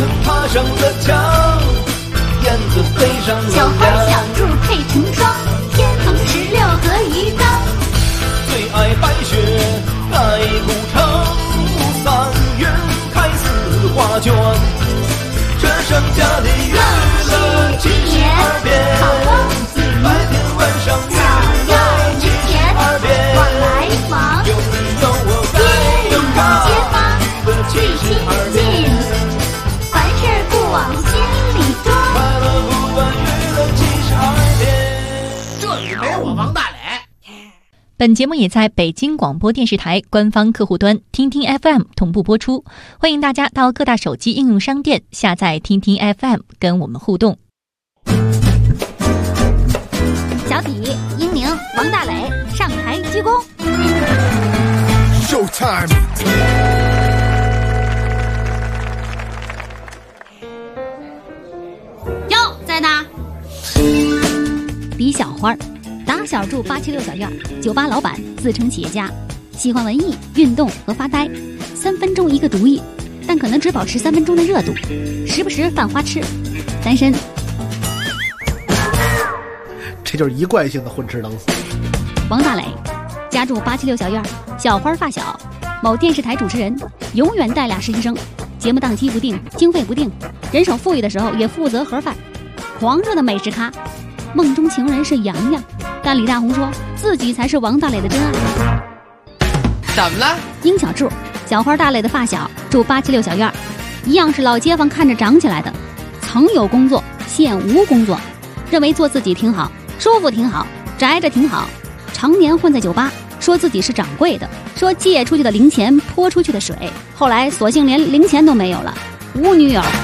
子爬上了墙，燕子飞上了小花小柱配成双，天蓬16合一缸。 最爱白雪盖古城，3月开4花卷。这剩下的月亮72变，白天晚上月亮72变。 往来房， 有你有我街里街坊最亲近，凡事不往心里装。 快乐不管娱乐72变。 这里没我王大磊。 本节目也在北京广播电视台官方客户端听听 FM 同步播出，欢迎大家到各大手机应用商店下载听听 FM 跟我们互动。 小体、英宁、王大磊上台鞠躬。 Showtime。 哟，在呢。李小花，打小住876小院，酒吧老板，自称企业家，喜欢文艺、运动和发呆，3分钟一个毒液，但可能只保持3分钟的热度，时不时犯花痴，单身。 这就是一贯性的混吃等死。 王大磊，家住876小院，小花发小，某电视台主持人，永远带俩实习生，节目档期不定，经费不定，人手富裕的时候也负责盒饭，狂热的美食咖，梦中情人是洋洋，但李大红说自己才是王大磊的真爱。 怎么了？ 殷小柱，小花大磊的发小，住876小院，一样是老街坊看着长起来的，曾有工作，现无工作，认为做自己挺好，舒服挺好，宅着挺好，常年混在酒吧，说自己是掌柜的，说借出去的零钱泼出去的水，后来索性连零钱都没有了，无女友。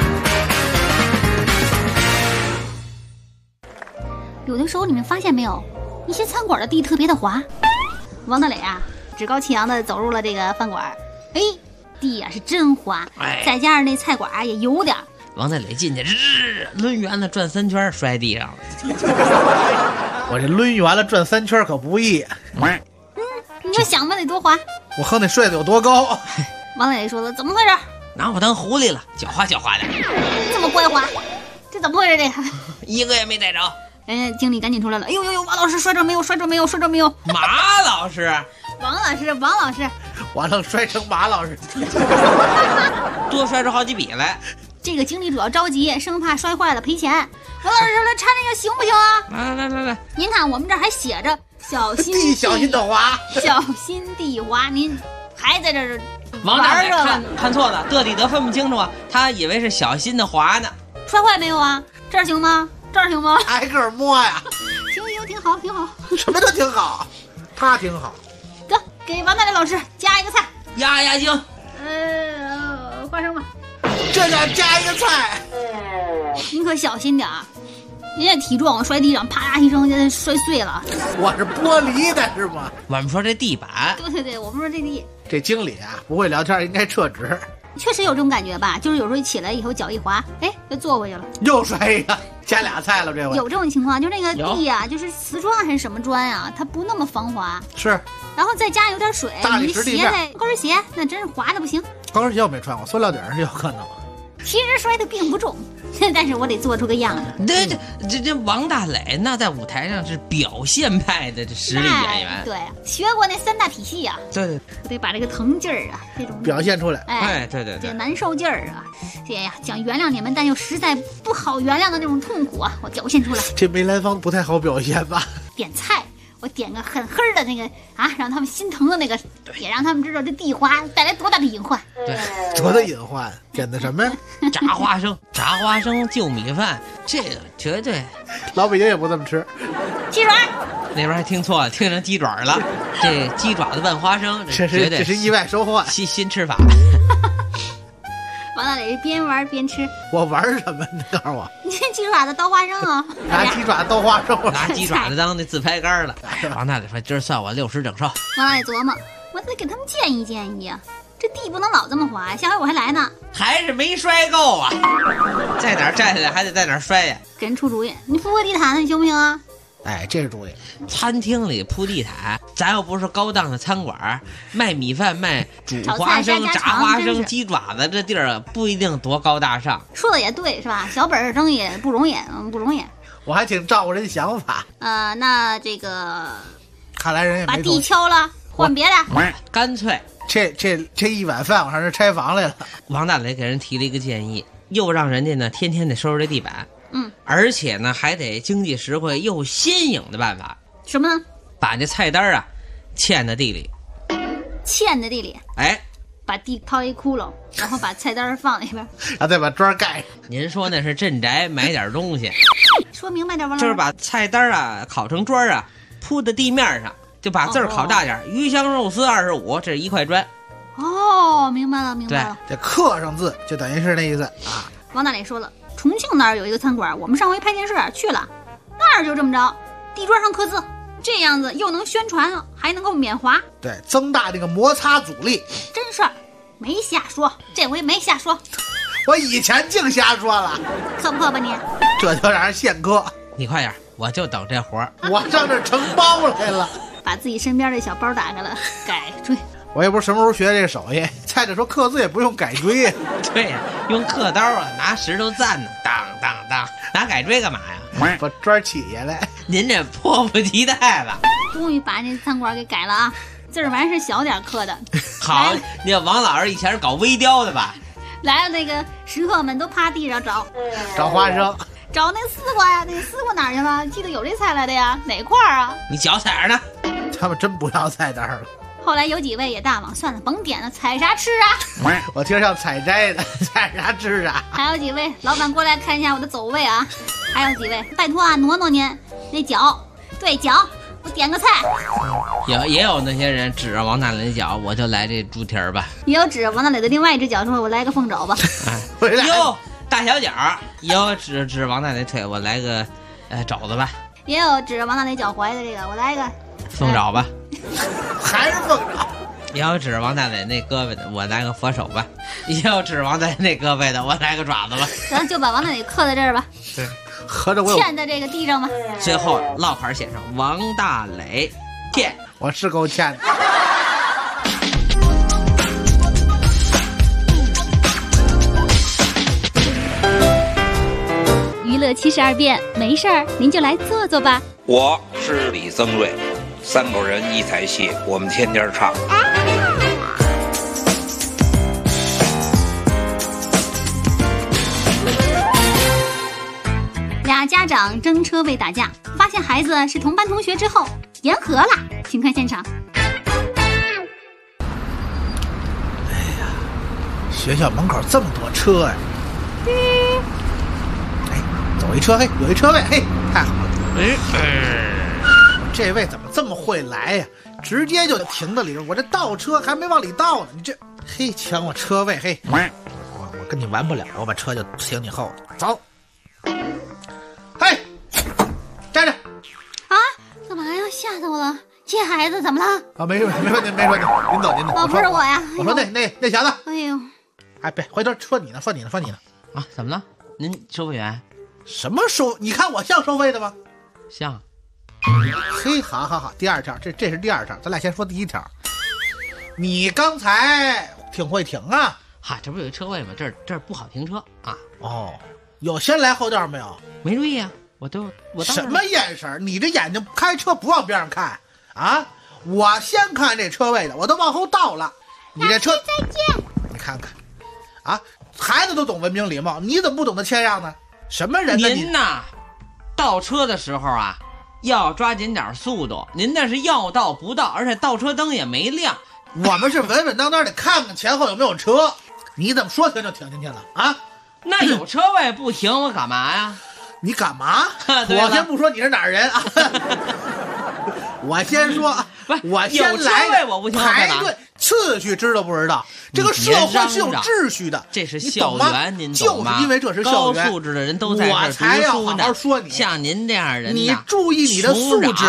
有的时候你们发现没有，一些餐馆的地特别的滑。王大磊啊，趾高气扬的走入了这个饭馆，哎，地呀是真滑，再加上那菜馆啊也有点。 王大磊进去，抡圆了转3圈，摔地上了。 我这抡圆了转3圈可不易。 你就想吧，得多滑。 我哼，那摔得有多高？ 王大磊说了，怎么回事？ 拿我当狐狸了，狡猾狡猾的。 这么乖滑，这怎么回事？这一个也没逮着。 经理赶紧出来了，哎呦呦呦，王老师摔着没有？摔着没有？摔着没有？ 马老师， 王老师，王老师， 我能摔成马老师， 多摔出好几笔来。 这个经理主要着急，生怕摔坏了赔钱。王老师来掺这个行不行啊？ 来， 您看我们这儿还写着小心地小心的滑， 小心地滑，您还在这儿王大磊看错了，得体得分不清楚啊，他以为是小心的滑呢。 摔坏没有啊？这儿行吗？这儿行吗？ 挨个摸呀。 行，挺好，挺好。 什么都挺好，他挺好。 得给王大磊老师加一个菜， 压惊。 花生吧。 这叫加一个菜。 您可小心点啊！人家体壮，我摔地上，啪一声，摔碎了。 我是玻璃的是吗？ 我们说这地板。 对，我们说这地。 这经理啊，不会聊天，应该撤职。 确实有这种感觉吧，就是有时候一起来以后脚一滑，哎，就坐回去了， 又摔一个，加俩菜了这回。 有这种情况，就那个地呀，就是瓷砖还是什么砖啊，它不那么防滑。 是。 然后再加有点水，你鞋在高跟鞋，那真是滑的不行。 高跟鞋我没穿过，塑料底儿是有可能。 其实摔的并不重，但是我得做出个样子。 这王大磊那在舞台上是表现派的这实力演员。 对，学过那3大体系啊。 对， 我得把这个疼劲儿啊，这种表现出来。 哎，对， 这难受劲儿啊，这呀想原谅你们，但又实在不好原谅的那种痛苦啊，我表现出来。 这梅兰芳不太好表现吧？ 点菜。我点个很黑的那个啊，让他们心疼的那个，也让他们知道这地滑带来多大的隐患。 对， 多大隐患？点的什么呀？ 炸花生就米饭，这个绝对。 老北京也不这么吃。 鸡爪， 那边还听错了，听成鸡爪了。这鸡爪子拌花生，这是意外收获， 新吃法。 王大磊边玩边吃。 我玩什么？你告诉我。 你这鸡爪子刀花生啊？ 拿鸡爪刀花生， 拿鸡爪子当那自拍杆了。王大磊说：“今儿算我60整数。” 王大磊琢磨，我得给他们建议啊，这地不能老这么滑，下回我还来呢。 还是没摔够啊！在哪儿站起来还得在哪儿摔呀？ 给人出主意，你铺个地毯，你行不行啊？ 哎，这是主意。 餐厅里铺地毯，咱又不是高档的餐馆，卖米饭、卖煮花生、炸花生、鸡爪子，这地儿不一定多高大上。 说的也对，是吧？小本儿生意不容易，不容易。 我还挺照顾人想法。 那这个， 看来人也没把地敲了，换别的。 干脆这一碗饭我上这拆房来了。 王大雷给人提了一个建议，又让人家呢天天得收拾这地板。而且呢，还得经济实惠又新颖的办法。 什么呢？ 把这菜单啊嵌在地里。 嵌在地里？ 哎， 把地掏一窟窿，然后把菜单放里边， 然后再把砖盖上。 您说那是镇宅买点东西？ 说明白点吧。 就是把菜单啊烤成砖啊，铺在地面上，就把字儿烤大点。鱼香肉丝25，这是1块砖。 哦，明白了，明白了。 这刻上字就等于是那意思啊。 王大磊说了。重庆那儿有一个餐馆，我们上回拍电视去了，那儿就这么着，地砖上刻字，这样子又能宣传，还能够免划， 对，增大这个摩擦阻力。 真事儿，没瞎说，这回没瞎说。 我以前净瞎说了， 刻不刻吧你？ 这就让人现刻。 你快点，我就等这活儿。 我上这承包来了， 把自己身边这小包打开了，改锥。 我也不知道什么时候学这个手艺，再者说刻字也不用改锥呀。 对呀，用刻刀啊，拿石头蘸呢，当当当，拿改锥干嘛呀？ 把砖起下来。 您这迫不及待了， 终于把这餐馆给改了啊！字儿完是小点刻的。 好，那王老师以前是搞微雕的吧？ 来了，那个食客们都趴地上找花生， 找那丝瓜呀，那丝瓜哪儿去了？记得有这菜来的呀，哪块儿啊？ 你脚踩着呢？ 他们真不要菜单了。 后来有几位也大方，算了，甭点了，采啥吃啊？ 我听着像采摘的，采啥吃啥。 还有几位老板过来看一下我的走位啊！还有几位，拜托啊，挪挪您那脚，对脚，我点个菜。 也有那些人指着王大雷的脚，我就来这猪蹄儿吧。 也有指着王大磊的另外一只脚说，我来个凤爪吧。 哟，大小脚。也有指王大雷腿，我来个肘子吧。 也有指着王大磊脚踝的这个，我来个凤爪吧。 还是凤爪。 也有指着王大磊那胳膊的，我来个佛手吧。也有指着王大磊那胳膊的，我来个爪子吧。 咱就把王大磊刻在这儿吧。 对，合着我嵌在这个地上吧。 最后落牌写上王大磊嵌。 我是够欠的。 娱乐72变，没事儿您就来坐坐吧。 我是李增瑞，3口人一台戏，我们天天唱。 俩家长争车位打架，发现孩子是同班同学之后言和了，请看现场。 哎呀，学校门口这么多车呀！哎，走一车，嘿，有一车位，嘿，太好了。这位怎么这么会来呀？直接就停在里边，我这倒车还没往里倒呢，你这嘿抢我车位，嘿，我跟你玩不了，我把车就停你后头，走。嘿，站着。 啊，干嘛呀？吓死我了！这孩子怎么了？ 啊，没说您，您走。 哦，不是我呀。 我说那小子。 哎呦， 哎，别回头说你呢。 啊，怎么了？您收费员？ 什么收？你看我像收费的吗？ 像。 嘿，好，第二条，这是第二条，咱俩先说第一条。你刚才挺会停啊。 哈，这不有一车位吗？这儿不好停车啊。 哦，有先来后到没有？ 没注意啊，我什么眼神？你这眼睛开车不往边上看啊？我先看这车位的，我都往后倒了。你这车再见。 你看看，啊，孩子都懂文明礼貌，你怎么不懂得谦让呢？什么人呢？ 您呐，倒车的时候啊，要抓紧点速度。您那是要倒不倒，而且倒车灯也没亮。 我们是稳稳当当的看看前后有没有车。你怎么说停就停进去了啊？ 那有车位不停，我干嘛呀？ 你干嘛？我先不说你是哪儿人啊，我先说，我先来的，排队次序知道不知道？这个社会是有秩序的， 这是校园，您懂吗？ 就是因为这是校园， 高素质的人都在这我才要好好说你。 像您这样人， 你注意你的素质。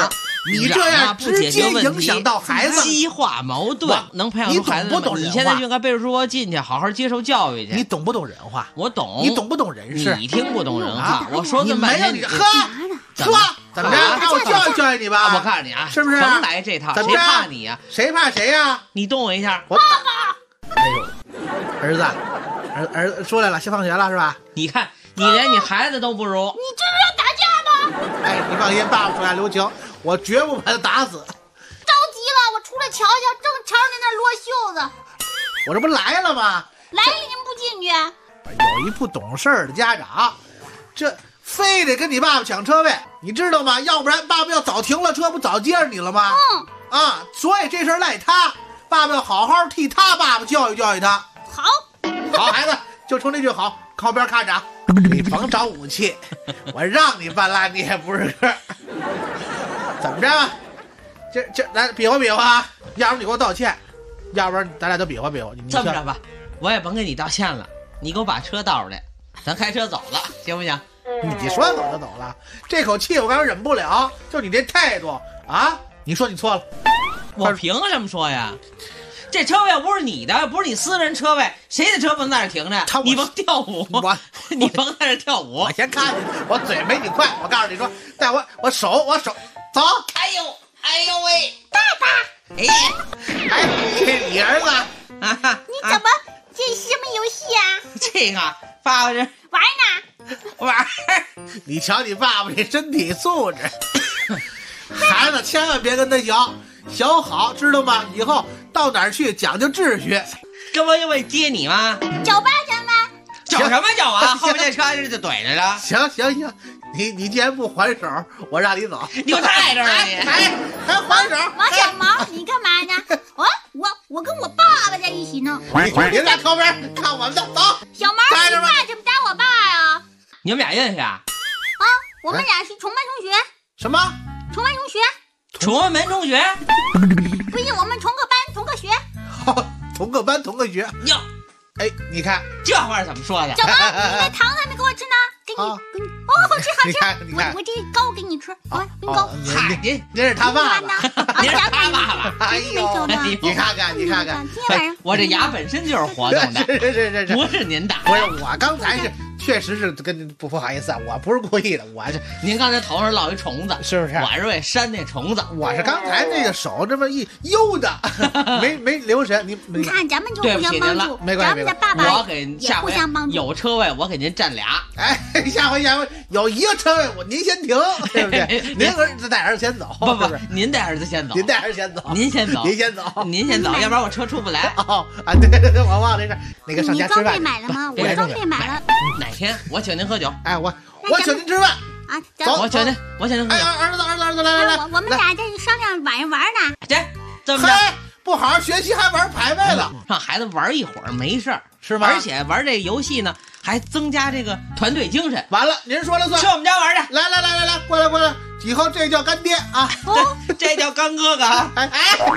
你这样直接影响到孩子， 激化矛盾，能培养出孩子。 你懂不懂人话？ 你现在就应该背着书包进去，好好接受教育去。 你懂不懂人话？ 我懂。 你懂不懂人事？ 你听不懂人话。我说这么半天， 你喝说怎么着？让我教育教育你吧。 我告诉你啊， 是不是？ 甭来这套，谁怕你呀？ 谁怕谁呀？ 你动我一下， 爸爸。哎呦，儿子，儿子出来了，先放学了是吧？ 你看，你连你孩子都不如。 你这是要打架吗？ 哎，你放心，爸爸出来留情，我绝不把他打死。 着急了，我出来瞧瞧，正瞧着那落袖子。 我这不来了吗？ 来了您不进去？ 有一不懂事儿的家长，这非得跟你爸爸抢车位，你知道吗？要不然爸爸要早停了车，不早接着你了吗？所以这事儿赖他，爸爸要好好替他爸爸教育教育他。好孩子，就冲这句好，靠边看着，你甭找武器，我让你办烂你也不是个。怎么着？这来比划比划，要不你给我道歉，要不然咱俩就比划比划。 这么着吧，我也甭跟你道歉了，你给我把车倒出来，咱开车走了，行不行？ 你说走就走了，这口气我刚忍不了，就你这态度啊！你说你错了， 我凭什么说呀？这车位要不是你的，不是你私人车位，谁的车不能在这停着？你甭跳舞，你甭在这跳舞。 我先看见，我嘴没你快。我告诉你说，带我手走。 哎呦喂， 爸爸！ 哎，这你儿子啊？ 你怎么这是什么游戏啊？ 这个爸爸这玩呢？ 玩。 你瞧你爸爸这身体素质，孩子千万别跟他小好，知道吗？以后到哪儿去讲究秩序。 这不因为接你吗？ 找爸咱们。 找什么找啊？后面这车这就怼着了。 行，你既然不还手，我让你走。 你给我带着了你！ 还还手？ 王小毛，你干嘛呢？我跟我爸爸在一起呢。 你俩靠边看我们的，走。 小毛，你爸怎么打我爸呀？ 你们俩认识啊？ 我们俩是同班同学。 什么？ 同班同学？ 崇文门中学？ 不是，我们同个班同个学。 同个班同个学。 哟， 哎，你看这话怎么说的？ 小毛，你那糖还没给我吃呢，给你。好吃好吃。 你看， 我这糕给你吃，给你糕。 您这是他爸爸， 您是他爸爸。 哎呦，你看看， 今天晚上我这牙本身就是活动的， 是， 不是您打。 不是我刚才是确实是跟您不好意思啊，我不是故意的，我这您刚才头上落一虫子， 是不是？ 我是为扇那虫子， 我是刚才那个手这么一悠的，没留神。你看咱们就互相帮助， 没关系。 咱们的爸爸我给下回有车位，我给您占俩。 哎，下回有一个车位，您先停，对不对？您儿子带儿子先走， 不，您带儿子先走， 您带儿子先走， 您先走， 您先走， 要不然我车出不来。 对，我忘了这事。那个上家吃饭。 你装备买了吗？我装备买了。 哪天我请您喝酒？ 哎，我请您吃饭啊！ 走， 我请您喝酒。 哎，儿子，来， 我们俩在商量晚上玩呢。 这么着， 不好好学习还玩排位了， 让孩子玩一会儿没事儿， 是吗？ 而且玩这游戏呢，还增加这个团队精神。 完了，您说了算。 去我们家玩去！ 来，过来，以后这叫干爹啊， 这叫干哥哥啊！ 哎，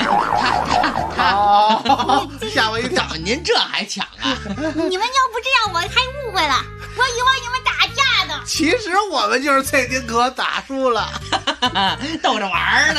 吓我一跳， 您这还抢啊？ 你们要不这样，我还误会了，我以为你们打架呢。 其实我们就是蔡丁格打输了， 逗着玩呢。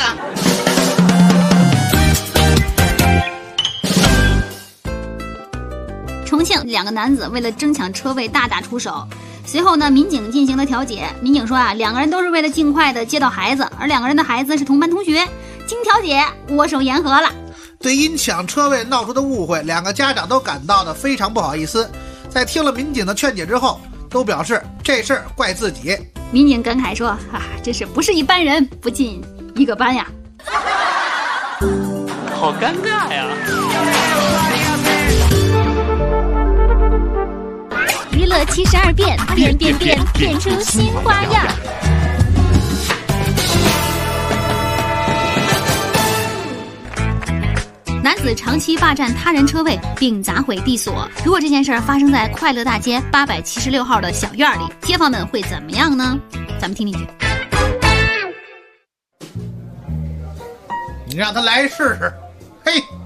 重庆2个男子为了争抢车位大打出手，随后呢，民警进行了调解。民警说2个人都是为了尽快的接到孩子，而2个人的孩子是同班同学。经调解，握手言和了。 对因抢车位闹出的误会，2个家长都感到的非常不好意思。在听了民警的劝解之后，都表示这事儿怪自己。 民警感慨说：“真是不是一般人不进一个班呀。” 好尴尬呀！ 娱乐72变，变出新花样。男子长期霸占他人车位并砸毁地锁，如果这件事发生在快乐大街876号的小院里，街坊们会怎么样呢？咱们听听去。 你让他来试试，嘿，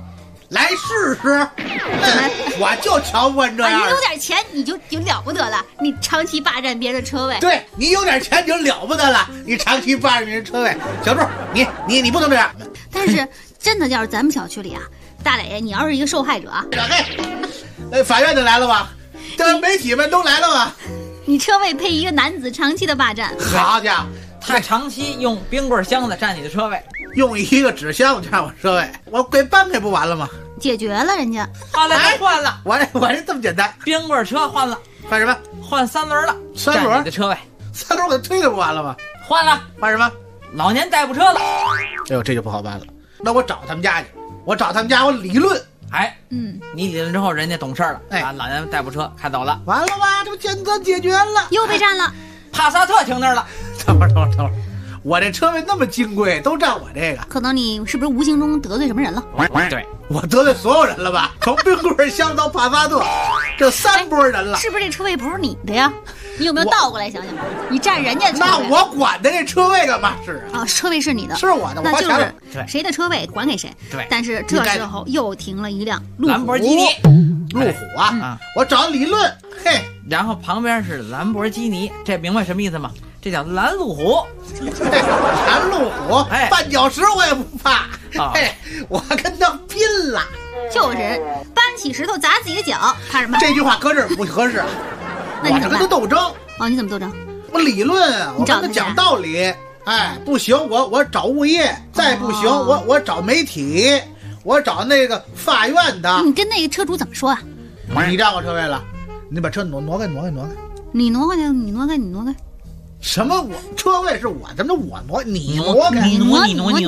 来试试。我就瞧不惯这样。 你有点钱你就了不得了，你长期霸占别人的车位。 对你有点钱就了不得了，你长期霸占别人车位。小柱，你不能这样。 但是真的要是咱们小区里啊，大磊，你要是一个受害者， 法院的来了吧？这媒体们都来了吧？ 你车位被一个男子长期的霸占， 好家伙， 他长期用冰棍箱子占你的车位， 用一个纸箱子占我车位，我给搬开不完了吗？ 解决了人家。 后来都换了， 我这这么简单， 冰棍车换了， 换什么？ 换3轮了， 三轮占你的车位 ，3轮我给推了不完了吗？ 换了， 换什么？ 老年代步车了。 哎呦，这就不好办了。那我找他们家去，我理论。 哎，你理论之后，人家懂事了，把老年代步车开走了， 完了吧？这不简单解决了， 又被占了。 帕萨特停那儿了。 等会儿，我这车位那么金贵，都占我这个， 可能你是不是无形中得罪什么人了？ 对， 我得罪所有人了吧？从冰棍箱到帕萨特，这3波人了。 是不是这车位不是你的呀？你有没有倒过来想想？你占人家车位， 那我管的这车位干嘛是啊？车位是你的， 是我的， 那就是对谁的车位管给谁。 对， 但是这时候又停了一辆兰博基尼， 路虎啊！我找理论，嘿， 然后旁边是兰博基尼，这明白什么意思吗？这叫蓝路虎， 蓝路虎，绊脚石我也不怕，嘿，我跟他拼了， 就是搬起石头砸自己的脚，怕什么？ 这句话搁这儿不合适，我是跟他斗争。 哦，你怎么斗争？ 我理论，我跟他讲道理。哎，不行，我找物业，再不行，我找媒体，我找那个法院的。 你跟那个车主怎么说啊？ 你占我车位了，你把车挪开。 你挪开。 什么？我车位是我，怎么我挪？你挪开。 你挪，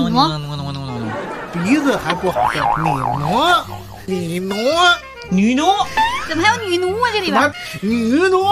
鼻子还不好听。你挪。 女奴？ 怎么还有女奴啊？这里边女奴。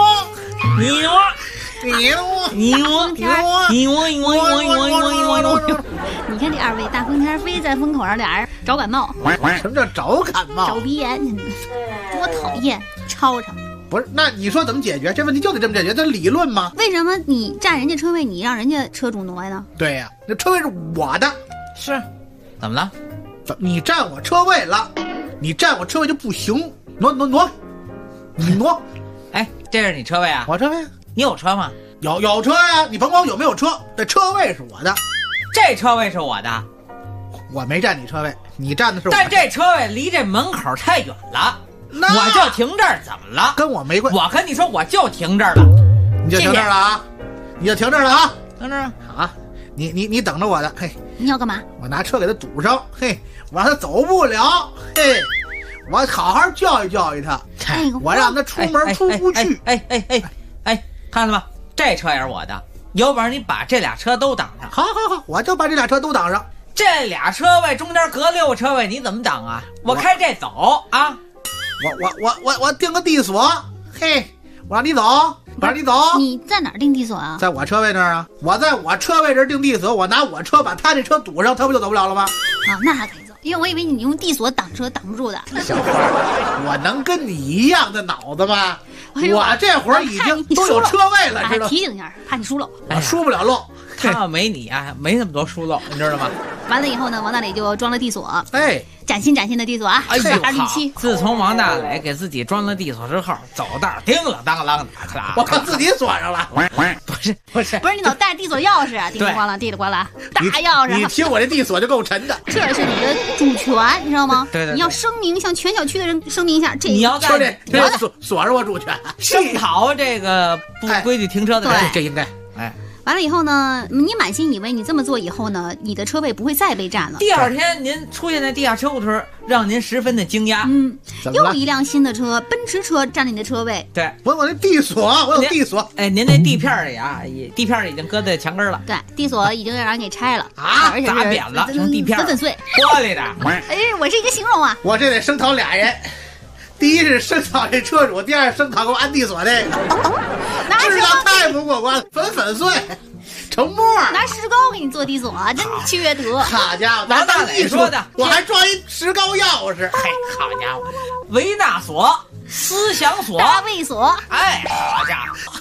你看这2位大风天飞在风口上，俩人找感冒。 什么叫找感冒？ 找鼻炎，多讨厌！吵吵。 不是，那你说怎么解决这问题？就得这么解决，这理论吗？ 为什么你占人家车位，你让人家车主挪呢？ 对呀，那车位是我的。 是，怎么了？ 你占我车位了，你占我车位就不行，挪，你挪。 哎，这是你车位啊？ 我车位。 你有车吗？ 有车呀，你甭管我有没有车，这车位是我的。 这车位是我的， 我没占你车位，你占的是我的。 但这车位离这门口太远了，我就停这儿，怎么了？ 跟我没关系。 我跟你说，我就停这儿了。 你就停这儿了啊？你就停这儿了啊？ 停这儿啊？你等着我的，嘿。 你要干嘛？ 我拿车给他堵上，嘿，我让他走不了，嘿，我好好教育他，我让他出门出不去。 哎，看了吗？这车也是我的，有本事你把这俩车都挡上。 好，我就把这俩车都挡上。 这俩车位中间隔6个车位，你怎么挡啊？我开这走啊！ 我定个地锁，嘿，我让你走。 你在哪儿定地锁啊？ 在我车位那儿啊！我在我车位这儿定地锁，我拿我车把他这车堵上，他不就走不了了吗？ 啊，那还可以走，因为我以为你用地锁挡车挡不住的。 小花，我能跟你一样的脑子吗？我这会儿已经都有车位了，知道吗？ 提醒一下，怕你疏漏。 我疏不了漏。 他要没你啊，没那么多疏漏，你知道吗？ 完了以后呢，王大磊就装了地锁，崭新的地锁啊！ 哎呦， 好！ 自从王大磊给自己装了地锁之后，走道叮了当啷的， 我靠，自己锁上了。 不是， 你老带地锁钥匙啊？叮里咣啷，叮里咣啷，大钥匙。 你听我这地锁就够沉的。 这是你的主权，你知道吗？ 对。 你要声明，向全小区的人声明一下， 你要在锁着我主权， 声讨这个不规矩停车的人， 这应该。 完了以后呢，你满心以为你这么做以后呢，你的车位不会再被占了。 第二天您出现在地下车库时，让您十分的惊讶。 又一辆新的车，奔驰车占了你的车位。 对， 我那地锁，我有地锁。 哎，您那地片里啊，地片已经搁在墙根了。 对，地锁已经让人给拆了啊， 而且砸扁了，成地片粉碎， 玻璃的。 哎，我是一个形容啊。 我这得声讨俩人。第一是声讨这车主，第二是声讨给我安地锁这个，质量太不过关了，粉碎，成沫。 拿石膏给你做地锁，真缺德！ 好家伙， 王大磊说的， 我还装一石膏钥匙。 嘿，好家伙，维纳锁、思想锁、 大卫锁， 哎，好家伙，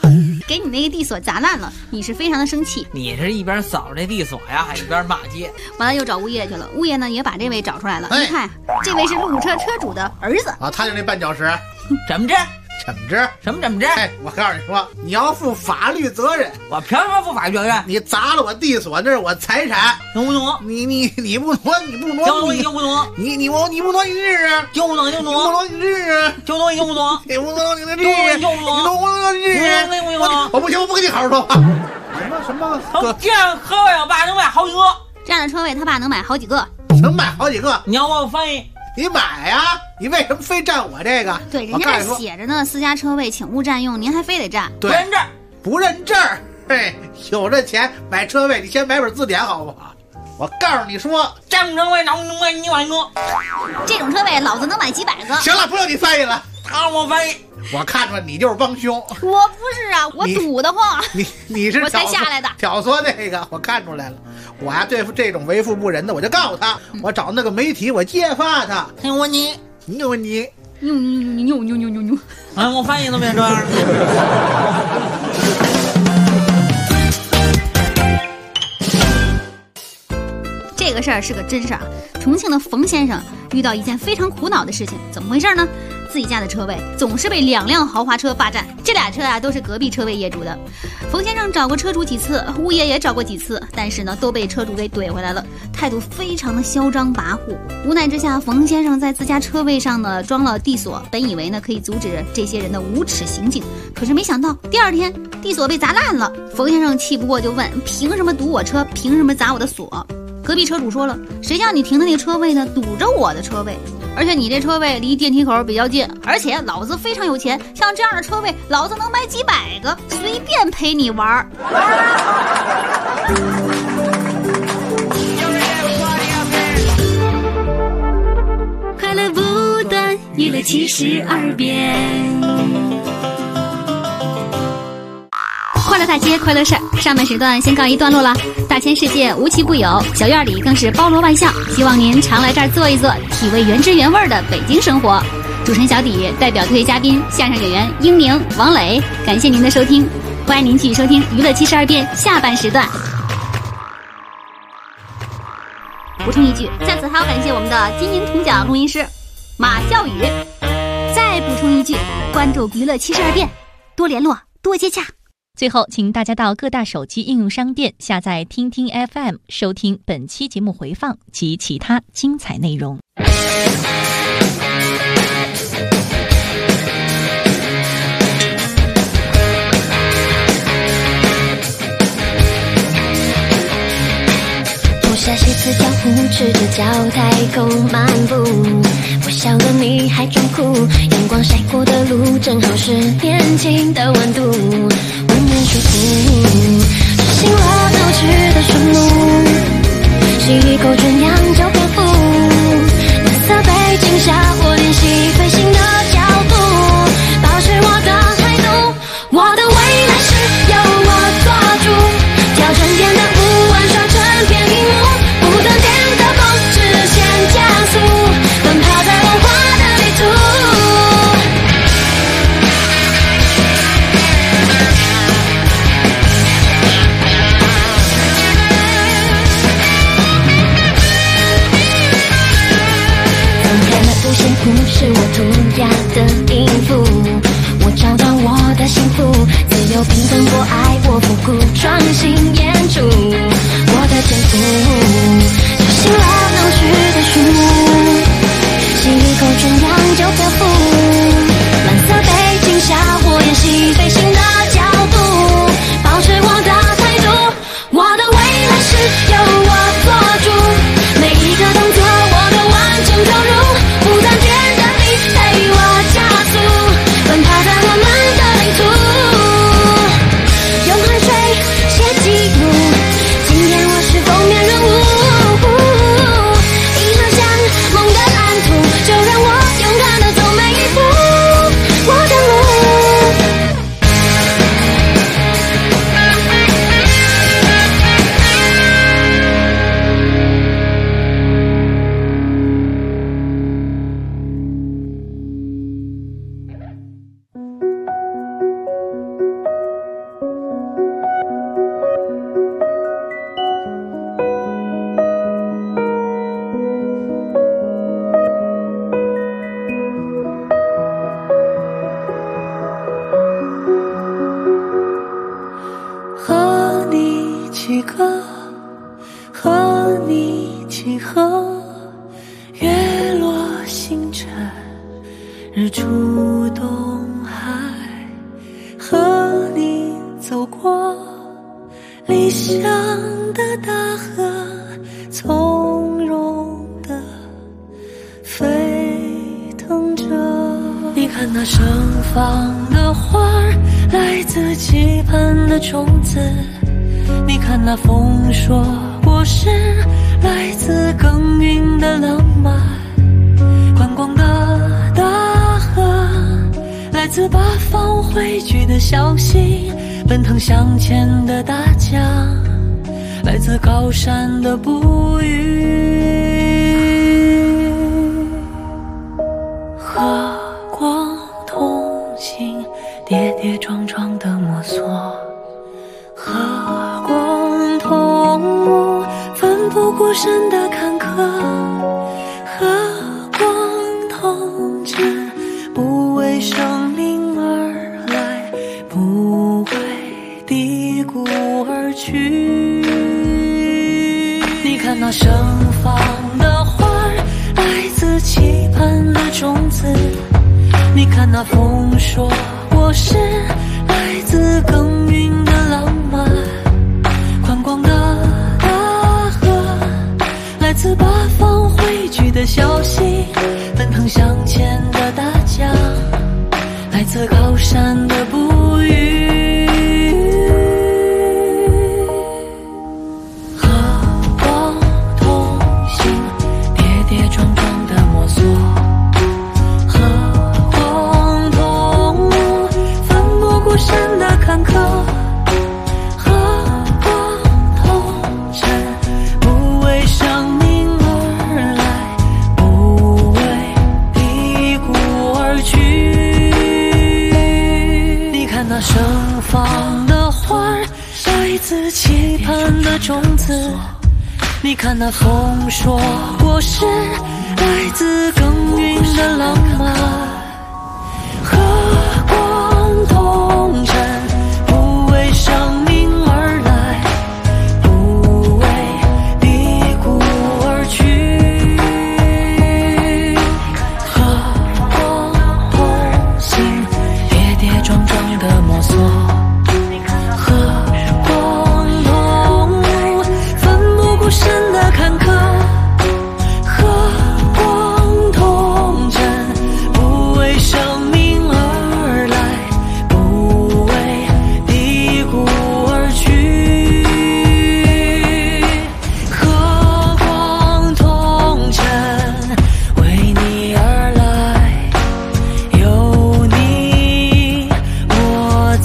给你那个地锁砸烂了，你是非常的生气。 你是一边扫这地锁呀，还一边骂街。 完了又找物业去了，物业呢也把这位找出来了。你看，这位是路虎车车主的儿子啊，他就那绊脚石。 怎么着？ 怎么着？ 什么怎么着？ 哎，我告诉你说，你要负法律责任。 我凭什么负法律责任？ 你砸了我地锁，那是我财产， 挪不挪？ 你不挪，你不挪， 就不挪。 你不挪，你试试。 就不挪，就挪。 不挪，你试试。 就挪，就不挪。 你不挪，你试试。 就不挪。 你挪，你试试。我不行，我不跟你好好说话。什么？ 这样车位我爸能买好几个。 这样的车位他爸能买好几个。 能买好几个？ 你要我翻译？ 你买呀！你为什么非占我这个？ 对，人家这写着呢，私家车位请勿占用，您还非得占？ 对，不认证，不认证。嘿，有这钱买车位，你先买本字典好不好？我告诉你说， 这种车位能买你买个？ 这种车位老子能买几百个。 行了，不用你翻译了， 让我翻译。 我看出来你就是帮凶。 我不是啊，我堵得慌。 你是我才下来的， 挑唆那个，我看出来了。我呀，对付这种为富不仁的，我就告诉他，我找那个媒体，我揭发他。 有问题， 你有问题。 牛。 啊，我翻译都变这样。 这个事儿是个真事儿。重庆的冯先生遇到一件非常苦恼的事情，怎么回事呢？自己家的车位总是被2辆豪华车霸占，这俩车啊都是隔壁车位业主的。冯先生找过车主几次，物业也找过几次，但是呢都被车主给怼回来了，态度非常的嚣张跋扈。无奈之下，冯先生在自家车位上呢装了地锁，本以为呢可以阻止这些人的无耻行径，可是没想到第2天地锁被砸烂了。冯先生气不过就问：凭什么堵我车？凭什么砸我的锁？隔壁车主说了，谁叫你停的那个车位呢堵着我的车位，而且你这车位离电梯口比较近，而且老子非常有钱，像这样的车位老子能买几百个，随便陪你玩。 快乐不断，娱乐72变。 快乐大街，快乐事儿。上半时段先告一段落了。大千世界无奇不有，小院里更是包罗万象。希望您常来这儿坐一坐，体味原汁原味的北京生活。主持人小底代表特约嘉宾相声演员英宁、王磊，感谢您的收听，欢迎您继续收听娱乐72变下半时段。补充一句，在此还要感谢我们的金银铜奖录音师马笑宇。再补充一句，关注娱乐72变，多联络，多接洽。 最后，请大家到各大手机应用商店下载听听 FM， 收听本期节目回放及其他精彩内容。 脱下鞋子脚裤，赤着脚太空漫步，我笑了你还装酷，阳光晒过的路正好是年轻的温度，温暖舒服，是心落都去的树木，吸一口纯阳就漂浮，蓝色背景下我练习飞行的脚步，保持我的态度，我的未来是由我做主，挑战变得不玩耍成片屏幕，不断电的风直线加速，奔跑在文化的地图。 放的花儿，来自期盼的种子。你看那丰硕果实，来自耕耘的浪漫。宽广的大河，来自八方汇聚的消息。奔腾向前的大江，来自高山的哺育。和光同行，跌跌撞撞的摸索。和光同舞，奋不顾身的坎坷。和光同尘，不为生命而来，不为低谷而去。你看那盛放的花儿，来自期盼的种子。你看那丰硕果实，来自耕耘的浪漫。宽广的大河，来自八方汇聚的消息。奔腾向前的大江，来自高山的哺育。和光同行，跌跌撞撞的摸索。和光同舞，奋不顾身的坎坷。和光同尘，不为生命而来，不为低谷而去。你看那盛放的花儿，来自期盼的种子。你看那丰硕果实，来自耕耘的浪漫。和光同尘，不为生命而来，不为低谷而去。和光同行，跌跌撞撞的摸索。和光同舞，奋不顾身的坎坷。和光同尘，不为生命而来，不为低谷而去。和光同尘，为你而来，有你我在。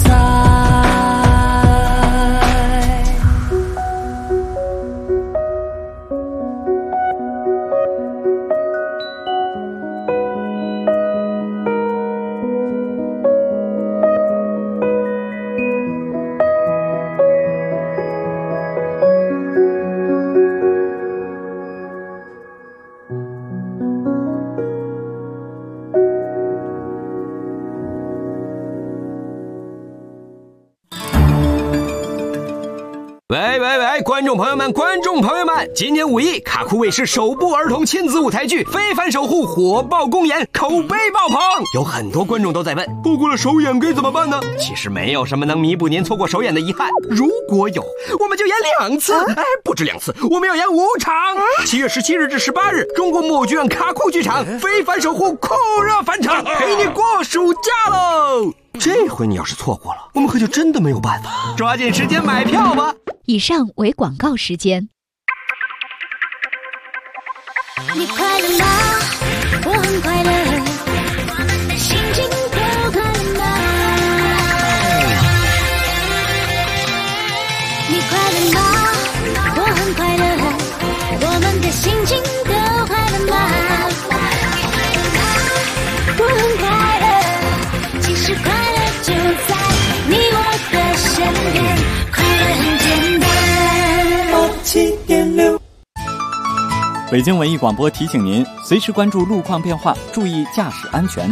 喂，观众朋友们，今年5一，卡酷卫视首部儿童亲子舞台剧《非凡守护》火爆公演，口碑爆棚。有很多观众都在问，错过了首演该怎么办呢？其实没有什么能弥补您错过首演的遗憾，如果有，我们就演2次，不止2次，我们要演5场。7月17日至18日，中国木偶剧院卡酷剧场《非凡守护》酷热返场，陪你过暑假喽！这回你要是错过了，我们可就真的没有办法，抓紧时间买票吧。 以上为广告时间。 你快乐吗？我很快乐，心情都快乐吗？你快乐吗？我很快乐，我们的心情都快乐吗？我很快乐，其实快乐就在你我的身边，快乐很简单。7.6 北京文艺广播提醒您，随时关注路况变化，注意驾驶安全。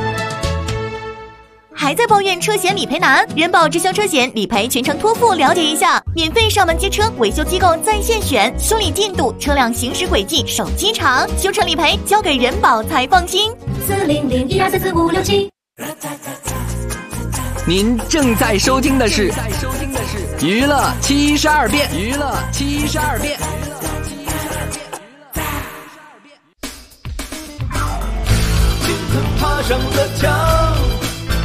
还在抱怨车险理赔难？人保直销车险理赔全程托付，了解一下，免费上门接车，维修机构在线选，修理进度、车辆行驶轨迹、手机查，修车理赔交给人保才放心。40012344567。 您正在收听的是娱乐72变。 爬上了墙，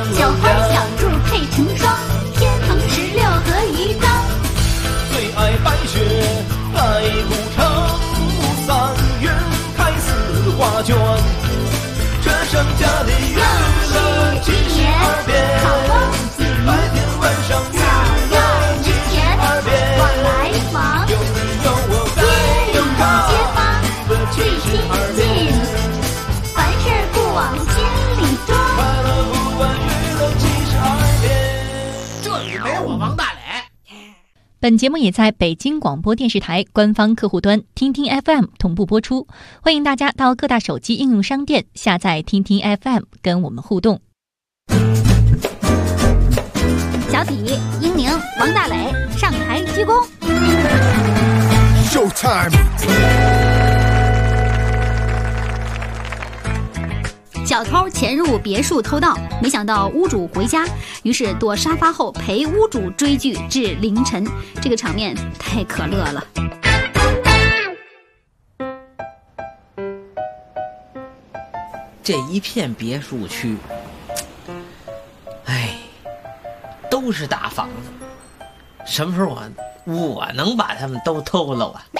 小花小兔配成双，天蓬16合一张。 最爱白雪爱古城，3月开4画卷。这盛家的娱乐72变，白天晚上娱乐72变。 往来往， 有你有我在有他， 街坊最亲近，凡事不往心里装。 快乐不完娱乐72变。 这里没我王大磊。 本节目也在北京广播电视台官方客户端听听 FM 同步播出，欢迎大家到各大手机应用商店下载听听 FM 跟我们互动。 小体、英宁、王大磊上台鞠躬。 Showtime。 小偷潜入别墅偷盗，没想到屋主回家，于是躲沙发后陪屋主追剧至凌晨。这个场面太可乐了。 这一片别墅区，哎，都是大房子，什么时候我能把他们都偷了啊？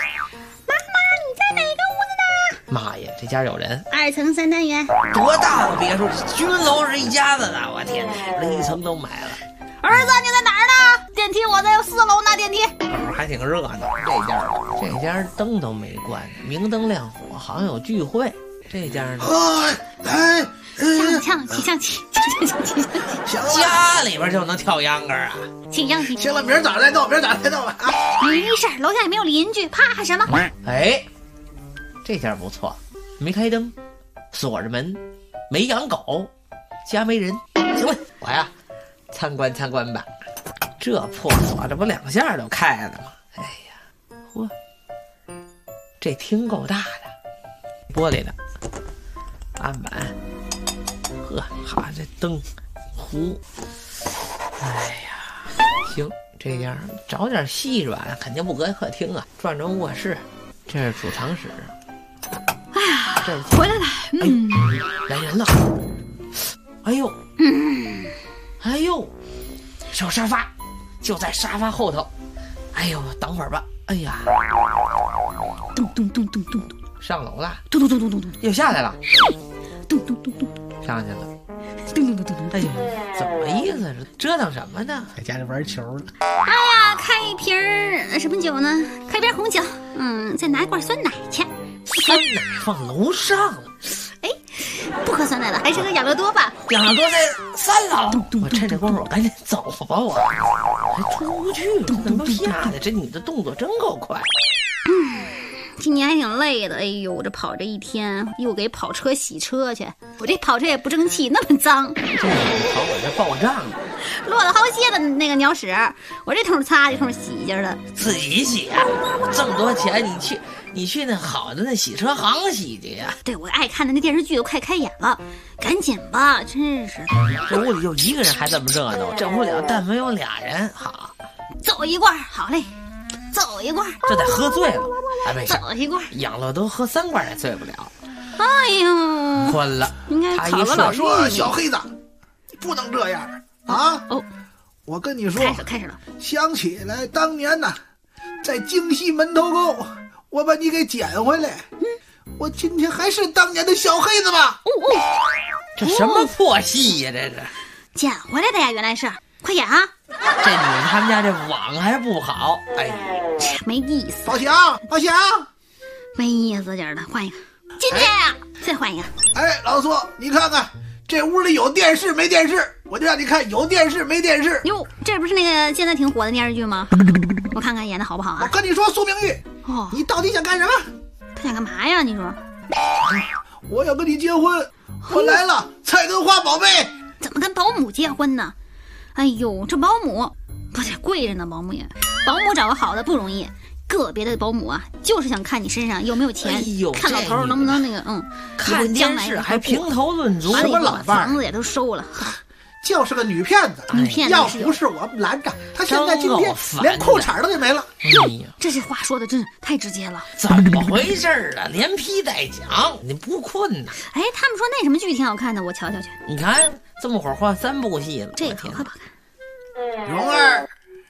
妈呀，这家有人 2层3单元， 多大个别墅？居楼是一家子的，我天，那1层都买了。 儿子，你在哪儿呢？电梯我在4楼拿电梯。 还挺热闹，这家灯都没关，明灯亮火，好像有聚会。这家呢？ 象棋， 家里边就能跳秧歌啊？ 起象棋。 行了，明儿早上再弄吧啊！ 没事，楼下也没有邻居，怕什么？ 哎。这家不错，没开灯，锁着门，没养狗，家没人。行了，我呀参观参观吧。这破锁这不2下都开了吗？哎呀，嚯，这厅够大的，玻璃的，案板，呵，哈，这灯壶，哎呀，行，这家找点细软，肯定不搁客厅啊，转转卧室，这是储藏室。 哎呀，回来了， 来人了！哎呦，哎呦，小沙发就在沙发后头。哎呦，等会儿吧。哎呀， 咚咚咚咚咚咚， 上楼了， 咚咚咚咚咚咚， 又下来了， 咚咚咚咚， 上去了， 咚咚咚咚咚。 哎呀，怎么意思？折腾什么呢？ 在家里玩球了。 哎呀，开一瓶什么酒呢？开瓶红酒，再拿一罐酸奶去。 酸奶放楼上了， 哎，不喝酸奶了，还是喝养乐多吧。 养乐多在3楼，我趁这功夫赶紧走吧，我还出不去，怎么吓的？这女的动作真够快。 今年还挺累的，哎呦，我这跑这一天又给跑车洗车去，我这跑车也不争气，那么脏。 这跑我这报账了， 落了好些的那个鸟屎，我这通擦这通洗劲的。 自己洗啊？这么多钱，你去那好的那洗车行洗去呀？ 对，我爱看的那电视剧都快开演了，赶紧吧，真是的。 这屋里就1个人还这么热闹，整不了，但没有2人，好， 走一罐，好嘞，走一罐， 这得喝醉了，哎，没事， 走一罐， 养乐多喝3罐也醉不了。 哎呦， 困了， 应该考个老说小黑子，不能这样啊！ 哦， 我跟你说， 开始了， 想起来当年呢，在京西门头沟。我把你给捡回来，我今天还是当年的小黑子吧？ 这什么破戏呀？这是捡回来的呀，原来是，快演啊！ 这女人他们家这网还不好，哎， 没意思。 报响， 没意思点的，换一个。今天呀，再换一个。 哎，老苏，你看看这屋里有电视没电视？我就让你看有电视没电视。 哟，这不是那个现在挺火的电视剧吗？我看看演的好不好啊？ 我跟你说，苏明玉，你到底想干什么？ 他想干嘛呀？你说？ 我要跟你结婚，我来了，菜根花宝贝。 怎么跟保姆结婚呢？哎呦，这保姆不是贵着呢，保姆找个好的不容易。个别的保姆啊，就是想看你身上有没有钱，看老头能不能那个， 看电视还评头论足， 什么老伴儿，房子也都收了。 就是个女骗子。 女骗子要不是我们拦着，她现在今天连裤衩都给没了。 哎呀， 这话说的真是太直接了。 怎么回事啊？连批带讲，你不困呐？ 哎，他们说那什么剧挺好看的，我瞧瞧去。 你看这么会儿换3部戏了， 这个好看不好看？ 蓉儿，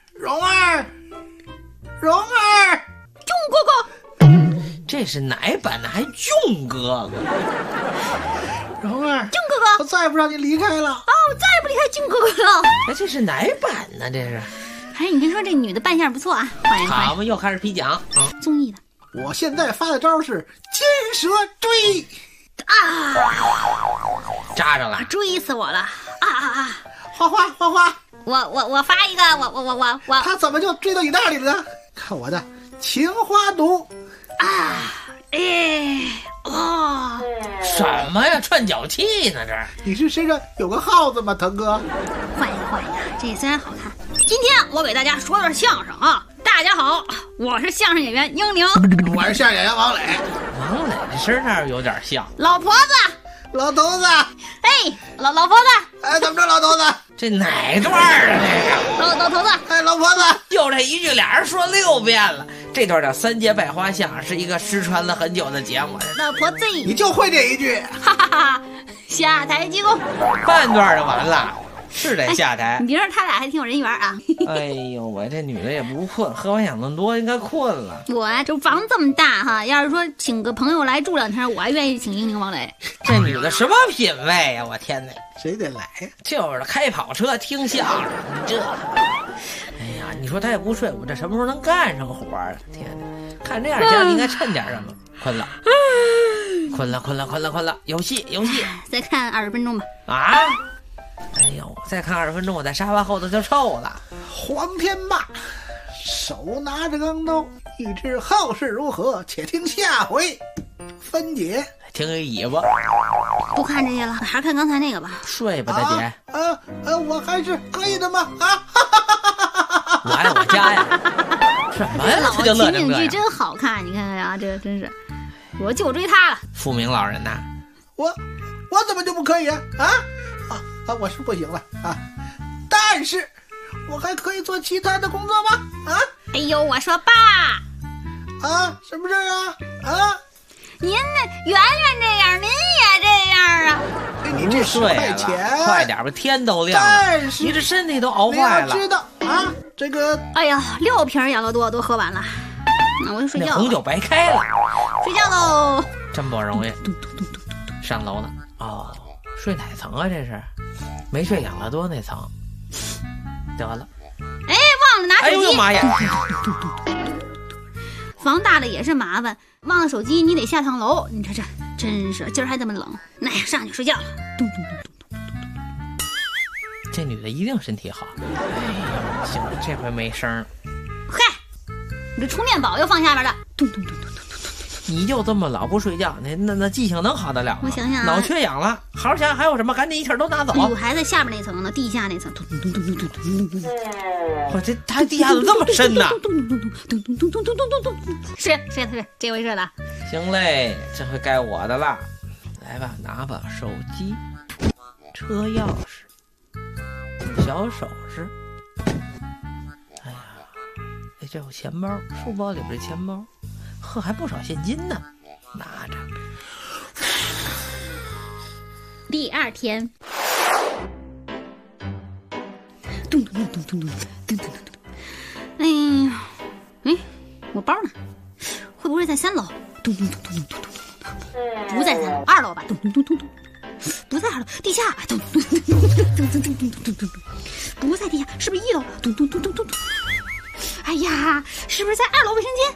囧哥哥， 这是哪版的？还囧哥哥？ 蓉儿， 囧哥哥， 我再不让你离开了。 我再也不离开囧哥哥了。 哎，这是哪版呢？这是？ 哎，你别说这女的扮相不错啊，欢迎。 好嘛，又开始批奖。 综艺的。 我现在发的招是金蛇追啊， 扎着了， 追死我了啊！ 花花， 我发一个，我， 他怎么就追到你那里了呢？看我的情花毒啊！ 什么呀？串脚气呢？这你是身上有个耗子吗，腾哥？ 换一个，这虽然好看。今天我给大家说段相声啊！大家好，我是相声演员英宁， 我是相声演员王磊。 王磊这声那有点像老婆子， 老头子。 哎，老婆子， 哎，怎么着，老头子？ 这哪段啊？这个老头子， 哎，老婆子， 就这一句，俩人说6遍了。这段叫3节百花巷，是一个失传了很久的节目。 老婆子， 你就会这一句， 哈哈哈！下台鞠躬， 半段就完了。是得下台。 你别说他俩还挺有人缘啊。 哎呦，我这女的也不困，喝完养那么多应该困了。 我呀，这房子这么大哈，要是说请个朋友来住2天，我还愿意请英宁王磊。 这女的什么品味呀！我天哪， 谁得来呀？ 就是开跑车听相声，这。哎呀，你说他也不睡，我这什么时候能干上活啊？天哪，看这样家里应该趁点什么。困了，困了，有戏。 再看20分钟吧。 啊！哎呦，再看20分钟，我在沙发后头就臭了。 黄天霸手拿着钢刀，欲知后事如何，且听下回分解。 听个尾巴， 不看这些了，还是看刚才那个吧。 睡吧，大姐。 我还是可以的吗？啊！ 我爱我家呀！什么呀？他就乐情景剧真好看，你看看呀，这真是，我就追他了。 富明老人呐， 我怎么就不可以啊？我是不行了啊，但是我还可以做其他的工作吗？啊！ 哎呦，我说爸啊，什么事啊？啊！ 您圆这样，您也这样啊？ 你这10块钱， 快点吧，天都亮了。 但是你这身体都熬坏了。 你要知道啊，这个， 哎呀，6瓶养乐多都喝完了，那我就睡觉了。 那红酒白开了， 睡觉喽。 真不容易。上楼了哦，睡哪层啊？这是没睡养乐多那层。得了， 哎，忘了拿手机。 哎呦妈呀！ 房大了也是麻烦，忘了手机你得下趟楼。你这真是今儿还这么冷，那呀上去睡觉了。咚。 这女的一定身体好。哎呀，行，这回没声。 嗨，你这充电宝又放下边了。咚。 你就这么老不睡觉，那记性能好得了吗？ 我想想啊， 脑缺氧了，好好想还有什么，赶紧一气都拿走。 我还在下边那层呢，地下那层。 我这他地下怎么这么深呢？ 是这回是了。 行嘞，这回该我的了。来吧，拿吧，手机、车钥匙、小首饰。哎呀，哎，这有钱包，书包里边这钱包。呵，还不少现金呢，拿着。 第2天，哎呀，哎，我包呢？会不会在3楼？不在3楼，2楼吧？不在2楼，地下吧？不在地下，是不是1楼？哎呀，是不是在2楼卫生间？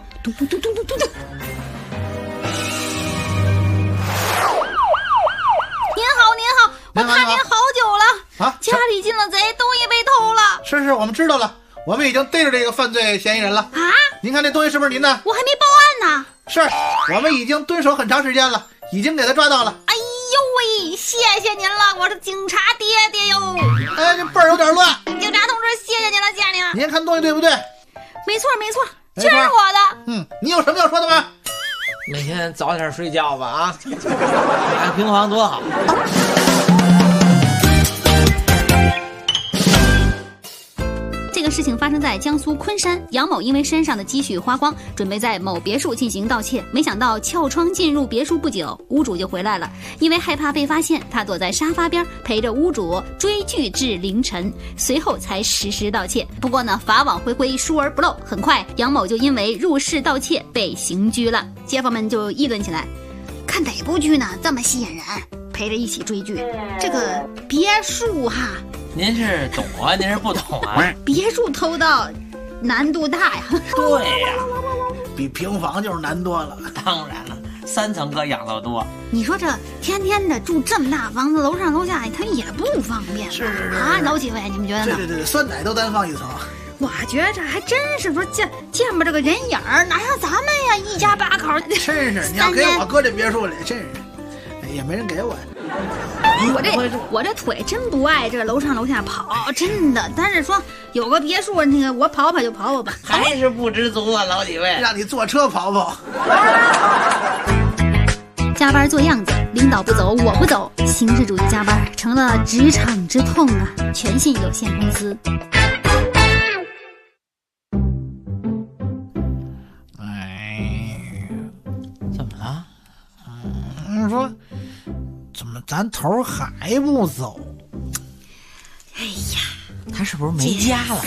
您好，我看您好久了啊！家里进了贼，东西被偷了。 是，我们知道了，我们已经逮着这个犯罪嫌疑人了啊！您看这东西是不是您的？ 我还没报案呢。 是，我们已经蹲守很长时间了，已经给他抓到了。 哎呦喂，谢谢您了，我是警察爹爹哟。 哎，这辈儿有点乱。 警察同志，谢谢您了，谢谢您了。 您看东西对不对？ 没错，这是我的。 你有什么要说的吗？ 每天早点睡觉吧啊，买个平房多好。 情发生在江苏昆山，杨某因为身上的积蓄花光，准备在某别墅进行盗窃，没想到撬窗进入别墅不久，屋主就回来了。因为害怕被发现，他躲在沙发边陪着屋主追剧至凌晨，随后才实施盗窃。不过呢，法网恢恢，疏而不漏，很快杨某就因为入室盗窃被刑拘了。街坊们就议论起来，看哪部剧呢这么吸引人，陪着一起追剧。这个别墅哈， 您是懂啊，您是不懂啊？ 别墅偷盗难度大呀。 对呀， 比平房就是难多了。 当然了，3层可养乐多。 你说这天天的住这么大房子，楼上楼下他也不方便。 是啊，老几位，你们觉得呢？ 对，酸奶都单放一层。 我觉得这还真是说见不着这个人影儿，哪像咱们呀，一家8口。 真是，你要给我搁这别墅里，真是，也没人给我。 我这腿真不爱这楼上楼下跑，真的。但是说有个别墅，那个我跑就跑吧。 还是不知足啊，老几位。 让你坐车跑跑。 加班做样子，领导不走我不走，形式主义加班成了职场之痛啊！全信有限公司。 怎么了？ 你说怎么咱头还不走？ 哎呀， 他是不是没家了？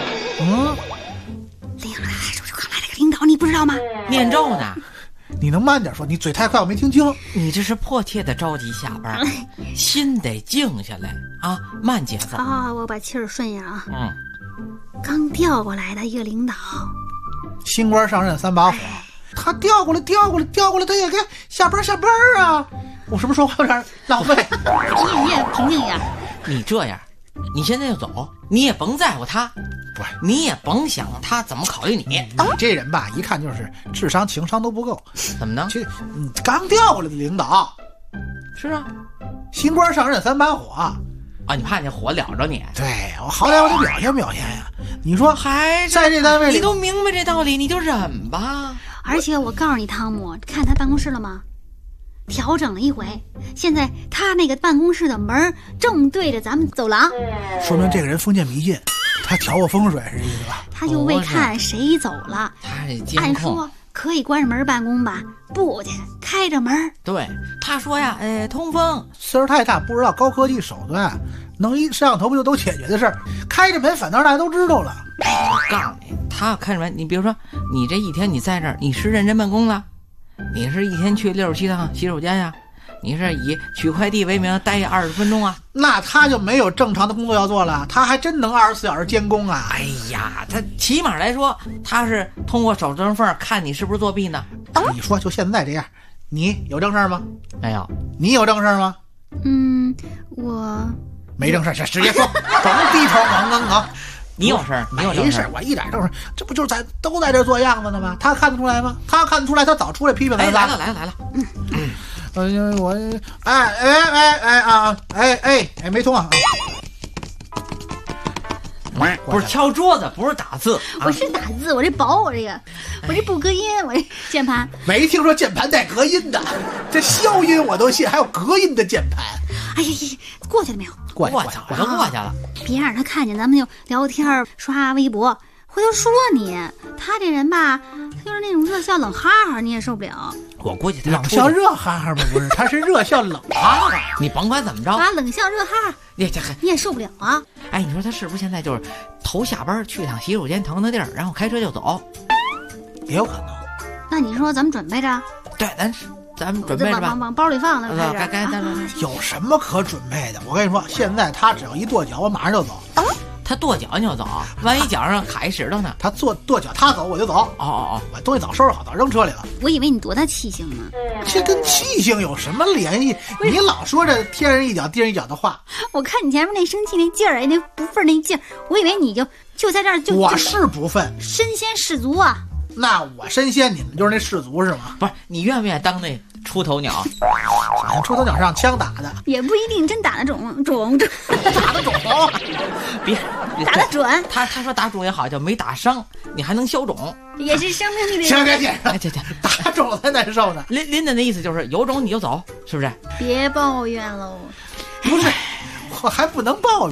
领着还说刚来那个领导，你不知道吗？ 念咒呢。 你能慢点说，你嘴太快，我没听清。 你这是迫切的着急下班，心得静下来啊，慢节奏啊！我把气儿顺下啊。刚调过来的一个领导， 新官上任3把火，他调过来，他也该下班啊！我是不是说话有点浪费？ 你也平静一点。 你这样，你现在就走，你也甭在乎他。 不是， 你也甭想他怎么考虑你。 你这人吧，一看就是智商情商都不够。 怎么呢？ 你刚调过来的领导。 是啊， 新官上任3把火啊！ 你怕你火燎着你？ 对，我好歹我得表现呀。你说还在这单位里， 你都明白这道理，你就忍吧。 而且我告诉你，汤姆，看他办公室了吗？调整了一回，现在他那个办公室的门正对着咱们走廊， 说明这个人封建迷信，他调过风水是这意思吧？ 他就为看谁走了， 他这监控。 按说可以关着门办公吧？不去，开着门。 对，他说呀，通风。 岁数太大，不知道高科技手段，能一摄像头不就都解决的事儿？开着门，反倒大家都知道了。 我告诉你，他要开着门，你比如说，你这一天你在这儿，你是认真办公了，你是一天去67趟洗手间呀，你是以取快递为名待20分钟啊， 那他就没有正常的工作要做了，他还真能24小时监工啊！ 哎呀，他起码来说，他是通过手指缝看你是不是作弊呢。 你说就现在这样，你有正事吗？ 没有。 你有正事吗？ 我没正事，直接说，甭低头昂。 你有事儿？ 没事，我一点正事，这不就是都在这做样子呢吗？他看得出来吗？他看得出来，他早出来批评咱。 来了。 我没通啊！ 不是敲桌子，不是打字。 我是打字，我这薄，我这不隔音，我这键盘。 没听说键盘带隔音的，这消音我都信，还有隔音的键盘。 哎呀，过去了没有？ 过去了。 别让他看见咱们就聊天刷微博，回头说你。他这人吧，他就是那种热笑冷哈哈，你也受不了。 我估计他冷笑热哈哈吧，不是，他是热笑冷哈哈。 你甭管怎么着， 冷笑热哈哈，你也受不了啊。 你说他是不是现在就是头下班去趟洗手间腾腾地儿，然后开车就走？ 也有可能。 那你说咱们准备着？ 对，咱们准备着吧， 往包里放了。 该有什么可准备的？我跟你说，现在他只要一跺脚，我马上就走。 他跺脚你就走，万一脚上卡一石头呢？ 他跺脚，他走我就走。我东西早收拾好，早扔车里了。 我以为你多大气性呢？ 这跟气性有什么联系？你老说这天人一脚地人一脚的话。 我看你前面那生气那劲儿，那不忿那劲儿，我以为你就在这儿就。 我是不忿， 身先士卒啊。 那我身先，你们就是那士卒是吗？ 不是，你愿不愿意当那出头鸟？ 好像出头鸟上枪打的， 也不一定真打得准， 打得准别打得准。 他说打肿也好，叫没打伤，你还能消肿， 也是生命力的。 行，别打肿才难受呢。 林的那意思就是有种你就走，是不是？ 别抱怨喽。 不是，我还不能抱怨了。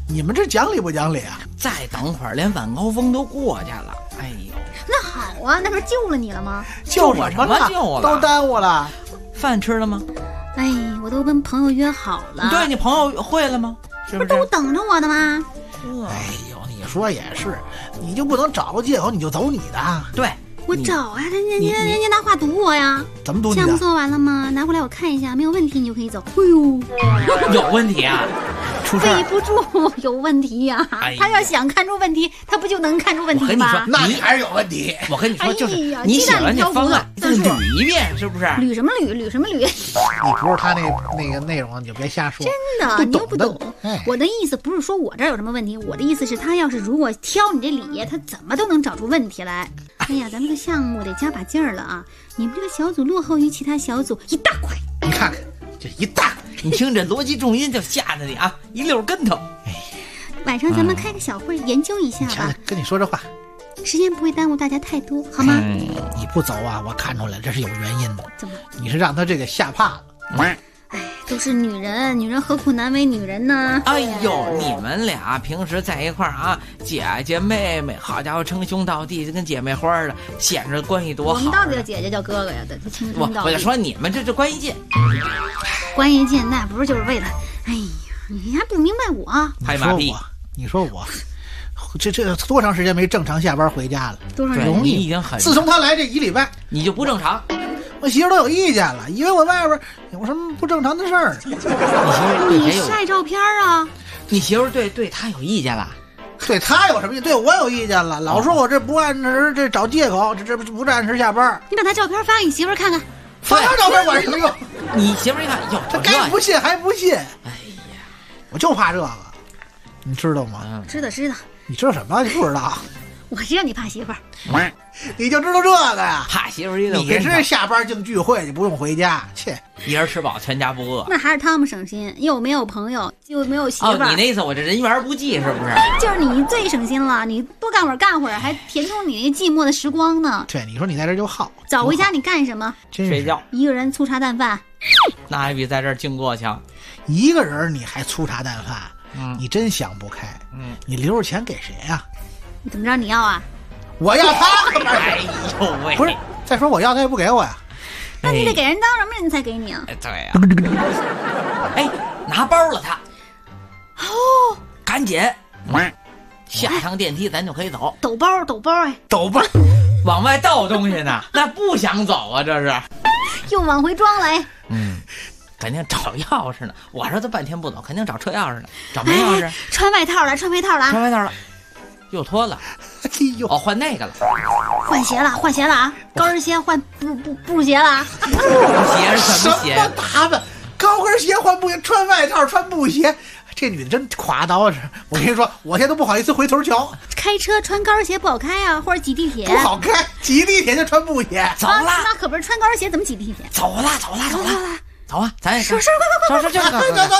你们这讲理不讲理啊？ 再等会儿连晚高峰都过去了，哎呦， 那好啊，那不是救了你了吗？ 救什么了？ 救了， 都耽误了。 饭吃了吗？ 哎，我都跟朋友约好了。 对，你朋友会了吗？是不是都等着我的吗？ 哎呦，你说也是，你就不能找个借口你就走你的？ 对， 我找啊，人家拿话堵我呀。 怎么堵你的？ 项目做完了吗？拿过来我看一下，没有问题你就可以走。哎呦， 有问题啊！ 背不住，有问题呀！他要想看出问题，他不就能看出问题吗？ 我跟你说， 那你还是有问题。 我跟你说，就是你写完这方案，再捋一遍，是不是？ 捋什么捋？捋什么捋？ 你不是他那个内容，你就别瞎说。 真的，你又不懂。我的意思不是说我这儿有什么问题，我的意思是，他要是如果挑你这理，他怎么都能找出问题来。哎呀，咱们这个项目得加把劲儿了啊！你们这个小组落后于其他小组一大块。 你看看，这一大。 你听这逻辑重音就吓着你啊，一溜跟头。 晚上咱们开个小会研究一下吧。 跟你说这话， 时间不会耽误大家太多，好吗？ 你不走啊，我看出来这是有原因的。 怎么？ 你是让他这个吓怕了。 哎，都是女人，女人何苦难为女人呢？ 哎呦，你们俩平时在一块儿啊，姐姐妹妹，好家伙，称兄道弟，跟姐妹花的，显着关系多好。 我们到底叫姐姐叫哥哥呀？这称兄道弟。 我就说你们这关系近， 关系近，那不是就是为了？哎呀，你还不明白我？ 拍马屁！ 你说我，这多长时间没正常下班回家了？ 多长时间？ 容易已经很。 自从他来这1礼拜， 你就不正常。 我媳妇都有意见了，以为我外边有什么不正常的事儿。 你晒照片啊？ 你媳妇对他有意见了？ 对他有什么意见？对我有意见了，老说我这不按时，这找借口，这不按时下班。 你把他照片发给你媳妇看看。 发照片管什么用？ 你媳妇一看，哟， 他该不信还不信。 哎呀， 我就怕这个，你知道吗？ 知道。 你知道什么？你不知道？ 我知道你怕媳妇儿， 你就知道这个呀？ 怕媳妇儿一个。 你是下班净聚会，你不用回家，切， 一人吃饱全家不饿。 那还是他们省心，又没有朋友，又没有媳妇儿。 哦，你那意思我这人缘不济是不是？ 就是你最省心了，你多干会儿，还填充你那寂寞的时光呢。 对，你说你在这就好。 早回家你干什么？ 睡觉。 一个人粗茶淡饭， 那还比在这儿经过强。 一个人你还粗茶淡饭，你真想不开。你留着钱给谁呀？ 你怎么着？你要啊？ 我要他。 哎呦喂！ 不是，再说我要他也不给我呀。 那你得给人当什么人才给你啊？ 对呀。哎，拿包了他。 哦， 赶紧。下趟电梯咱就可以走。 抖包哎， 抖包， 往外倒东西呢，那不想走啊，这是。 又往回装来。 肯定找钥匙呢。我说他半天不走，肯定找车钥匙呢。找没钥匙？ 穿外套了。 又脱了。 哎呦， 换那个了。 换鞋了啊！高跟鞋换布鞋了。 布鞋是什么鞋？ 什么打扮？高跟鞋换布鞋，穿外套穿布鞋。这女的真夸刀子，我跟你说，我现在都不好意思回头瞧。 开车穿高跟鞋不好开啊，或者挤地铁不好开，挤地铁就穿布鞋。 走了， 那可不是穿高跟鞋怎么挤地铁？ 走了，走啊，咱也快， 快， 走，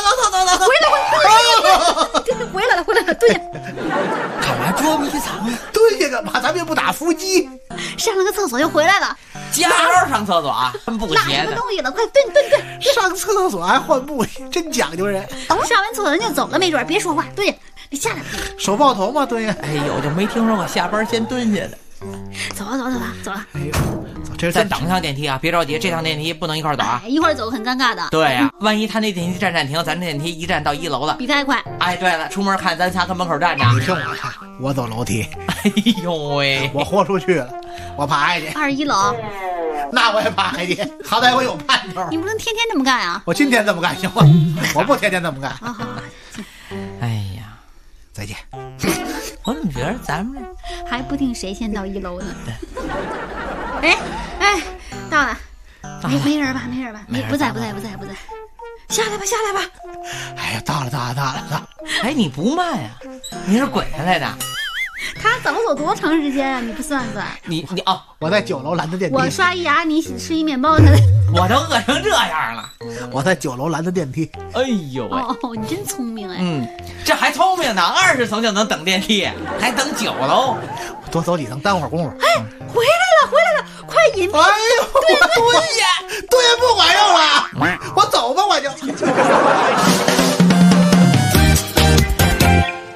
回来了，蹲下。 干嘛捉迷藏？ 蹲下干嘛？咱们也不打伏击。 上了个厕所又回来了。 加班上厕所啊？穿布鞋的。 拿什么东西了？快蹲！ 上厕所还换布鞋，真讲究人。 上完厕所人就走了，没准别说话，蹲下。你下来。 手抱头吗？蹲下。 哎呦，就没听说过下班先蹲下的。 走了。 哎呦，这再等趟电梯啊！别着急，这趟电梯不能一块走啊！ 一块走很尴尬的。 对呀，万一他那电梯站停，咱这电梯一站到1楼了， 比他还快。 哎，对了，出门看咱仨跟门口站着。 你听我的，我走楼梯。 哎呦喂， 我豁出去了，我爬下去。 21楼， 那我也爬下去，好歹我有盼头。 你不能天天这么干啊！ 我今天这么干行吗？我不天天这么干。 好。 哎呀， 再见。 我怎么觉得咱们还不定谁先到1楼呢？哎，到了，没人吧？不在。下来吧。 哎呀，到了。 哎，你不慢呀？你是滚下来的？ 他早走多长时间啊？你不算算？ 你哦， 我在9楼拦的电梯。 我刷一牙，你吃一面包， 我都饿成这样了。 我在9楼拦的电梯。 哎呦喂！ 哦，你真聪明哎。 这还聪明呢，20层就能等电梯，还等9楼。 多走几层，耽误会儿功夫。 哎，回来了，快引！ 哎呦，蹲下不管用了，我走吧，我就。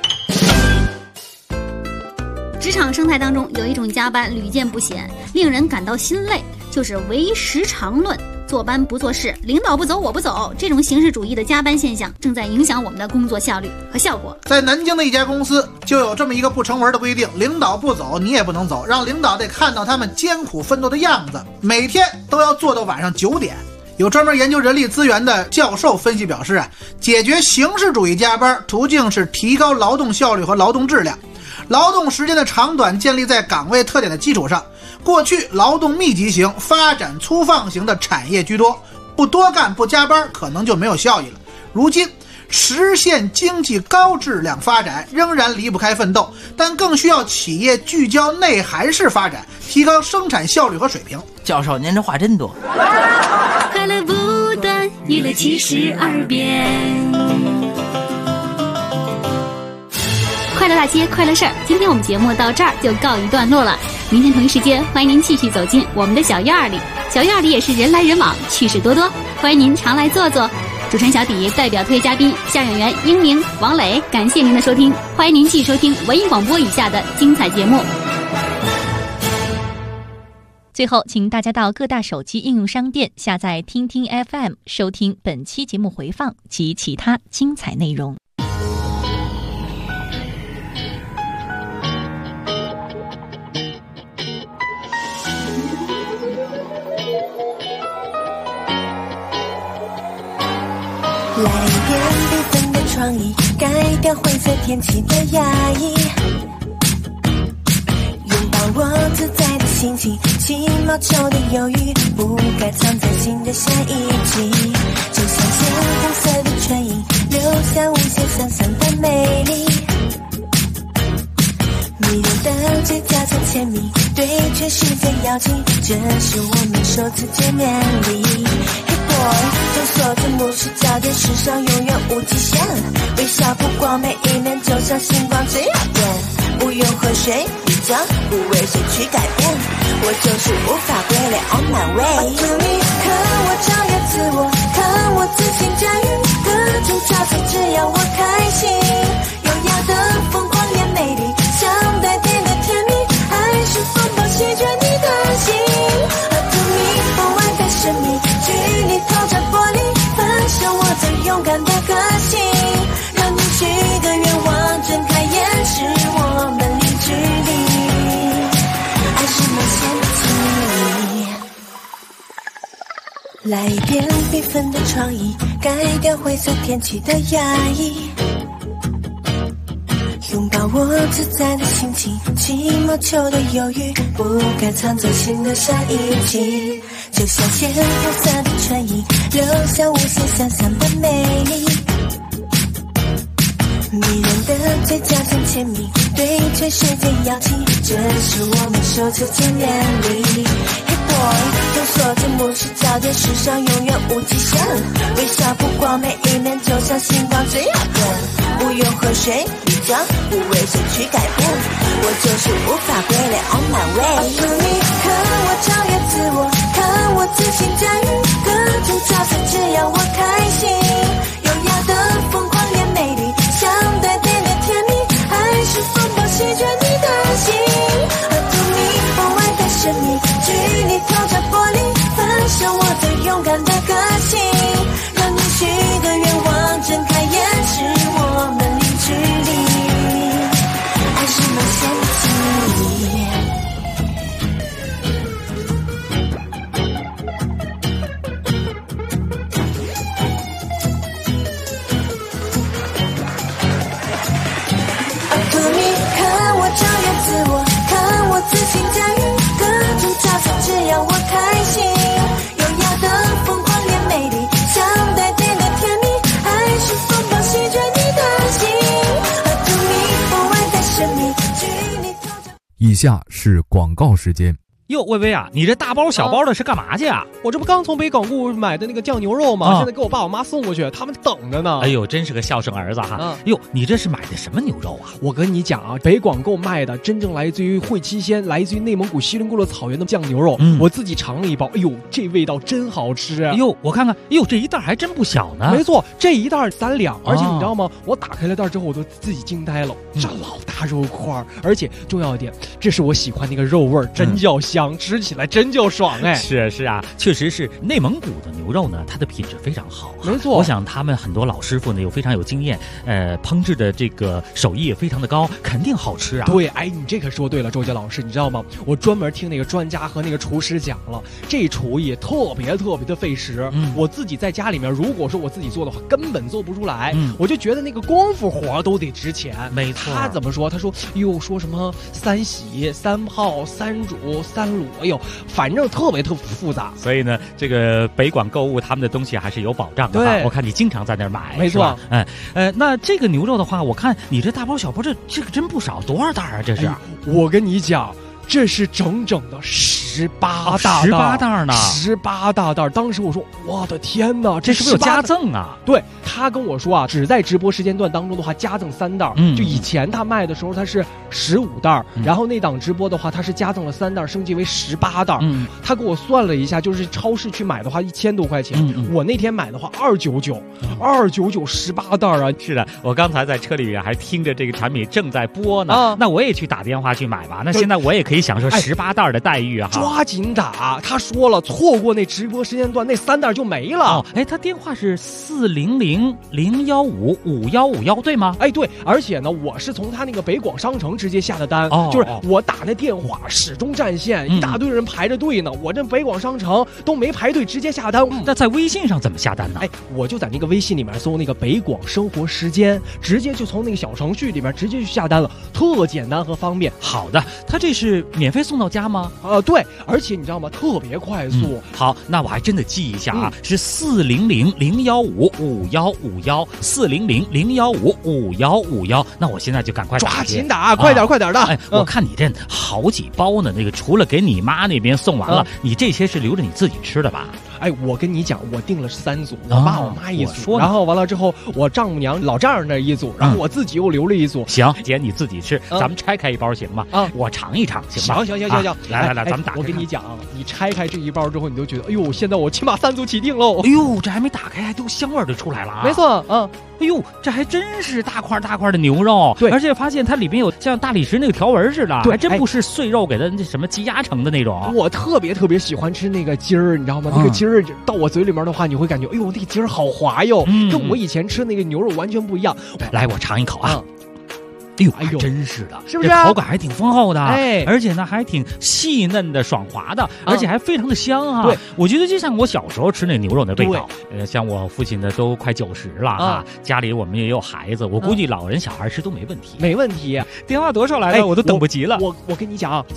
场生态当中有一种加班屡见不鲜，令人感到心累，就是唯时长论。坐班不做事，领导不走我不走，这种形式主义的加班现象正在影响我们的工作效率和效果。 在南京的一家公司就有这么一个不成文的规定，领导不走你也不能走，让领导得看到他们艰苦奋斗的样子，每天都要做到晚上9点。有专门研究人力资源的教授分析表示啊，解决形式主义加班途径是提高劳动效率和劳动质量。劳动时间的长短建立在岗位特点的基础上，过去劳动密集型、发展粗放型的产业居多，不多干不加班可能就没有效益了。如今实现经济高质量发展仍然离不开奋斗，但更需要企业聚焦内涵式发展，提高生产效率和水平。 教授您这话真多。 快乐不断，娱乐72变。快乐大街，快乐事儿。今天我们节目到这儿就告一段落了。明天同一时间，欢迎您继续走进我们的小院儿里。小院儿里也是人来人往，趣事多多，欢迎您常来坐坐。主持人小迪代表特约嘉宾相声演员英明、王磊，感谢您的收听，欢迎您继续收听文艺广播以下的精彩节目。 最后，请大家到各大手机应用商店下载听听 FM， 收听本期节目回放及其他精彩内容。 来点缤纷的创意，改掉灰色天气的压抑，拥抱我自在的心情，起毛球的犹豫不该藏在心的下一集，就像鲜红色的唇印，留下无限想象的美丽，迷人的嘴角层甜蜜，对全世界邀请，这是我们首次见面礼。众所瞩目是焦点，时尚永远无极限，微笑不光每一面，就像星光最耀眼，不用和谁比较，不为谁去改变，我就是无法归类 on my way。 To me， 看我超越自我，看我自信驾驭各种挑战，只要我开心，优雅的疯狂也美丽，像带点的甜蜜，还是风暴席卷你的心。 To me， 不安的生命距离透着玻璃，分享我最勇敢的个性，让你许个愿望，睁开眼是我们零距离，爱是梦想起来一遍缤纷的创意，改掉灰色天气的压抑，拥抱我自在的心情，起毛球的犹豫不该藏在心的下一集，就像鲜红色的唇印，留下无限想象的美丽，迷人的嘴角层甜蜜，对全世界邀请，这是我们首次见面礼。Hey boy， 众所瞩目是焦点，时尚永远无极限，微笑不光每一面，就像星光最耀眼，不用和谁比较，不为谁去改变，我就是无法归类 on my way。 To me， 看我超越自我，看我自信驾驭各种挑战，只要我开心，优雅的疯狂也美丽，像带点的甜蜜，还是风暴席卷你的心。 To me， 不安的生命距离透着玻璃，分享我最勇敢的个性，让你许个愿望，睁开眼是我们零距离，爱是梦想起。 To me， 看我超越自我，看我自信驾驭各种挑战，只要我开心，优雅的疯狂也美丽，像带点的甜蜜，还是风暴席卷你的心。To me， 不安的生命距离。 以下是广告时间。 哟，薇薇啊，你这大包小包的是干嘛去啊？ 我这不刚从北港固买的那个酱牛肉吗？现在给我爸我妈送过去，他们等着呢。 哎呦，真是个孝顺儿子哈！哟，你这是买的什么牛肉啊？ 我跟你讲啊，北广购卖的真正来自于会期鲜，来自于内蒙古锡林郭勒草原的酱牛肉。我自己尝了一包，哎呦，这味道真好吃啊！ 哎呦，我看看，哎呦，这一袋还真不小呢。 没错，这一袋3两，而且你知道吗？我打开了袋之后，我都自己惊呆了，这老大肉块，而且重要一点，这是我喜欢那个肉味，真叫香，吃起来真叫爽哎！ 是啊，确实是内蒙古的牛肉呢，它的品质非常好。 没错， 我想他们很多老师傅呢，非常有经验，烹制的这个手艺也非常的高，肯定好吃啊。 对，哎，你这可说对了，周杰老师，你知道吗？我专门听那个专家和那个厨师讲了，这厨艺特别的费时。我自己在家里面，如果说我自己做的话，根本做不出来。我就觉得那个功夫活都得值钱。 没错， 他怎么说？他说又说什么3洗、3泡、3煮、3卤，哎呦，反正特别复杂。 所以呢，这个北广购物他们的东西还是有保障的。 对， 我看你经常在那儿买， 没错。 那这个牛肉的话，我看你这大包小包，这个真不少，多少袋啊？这是？ 我跟你讲。这是整整的18大袋 ，18袋呢 ，18大袋。当时我说，我的天哪，这是不是有加赠啊？ 对，他跟我说啊，只在直播时间段当中的话，加赠3袋。就以前他卖的时候，他是15袋，然后那档直播的话，他是加赠了3袋，升级为18袋。他给我算了一下，就是超市去买的话1000多块钱，我那天买的话299，29918袋啊！ 是的，我刚才在车里面还听着这个产品正在播呢，那我也去打电话去买吧。那现在我也可以享受18袋的待遇啊！ 抓紧打！他说了，错过那直播时间段，那3袋就没了。 他电话是400-015-5151，对吗？ 对，而且呢，我是从他那个北广商城直接下的单，就是我打那电话始终占线，一大堆人排着队呢。我这北广商城都没排队，直接下单。 那在微信上怎么下单呢？ 我就在那个微信里面搜那个北广生活时间，直接就从那个小程序里面直接去下单了，特简单和方便。 好的，他这是免费送到家吗？ 对，而且你知道吗？特别快速。 好，那我还真的记一下啊，是400-015-5151，400-015-5151。那我现在就赶快抓紧打，快点的。 我看你这好几包呢，那个除了给你妈那边送完了，你这些是留着你自己吃的吧？ 我跟你讲，我订了3组，我爸我妈一组，然后完了之后，我丈母娘老丈人那一组，然后我自己又留了一组。 行，姐你自己吃，咱们拆开一包行吗？我尝一尝行吗？ 行， 来，咱们打开。 我跟你讲，你拆开这一包之后，你都觉得，哎呦，现在我起码3组起订喽。 哎呦，这还没打开，还都香味就出来了啊！ 没错， 哎呦，这还真是大块的牛肉， 对， 而且发现它里面有像大理石那个条纹似的， 对， 还真不是碎肉给它那什么积压成的那种。 我特别喜欢吃那个筋儿，你知道吗？那个筋儿到我嘴里面的话，你会感觉，哎呦，那个筋儿好滑哟，跟我以前吃那个牛肉完全不一样。 来，我尝一口啊。哎呦，真是的， 是不是？ 这口感还挺丰厚的，而且呢还挺细嫩的、爽滑的，而且还非常的香啊！ 对， 我觉得就像我小时候吃那牛肉的味道。像我父亲呢都快90了啊，家里我们也有孩子，我估计老人小孩吃都没问题。 没问题。 电话多少来了？我都等不及了。 我跟你讲啊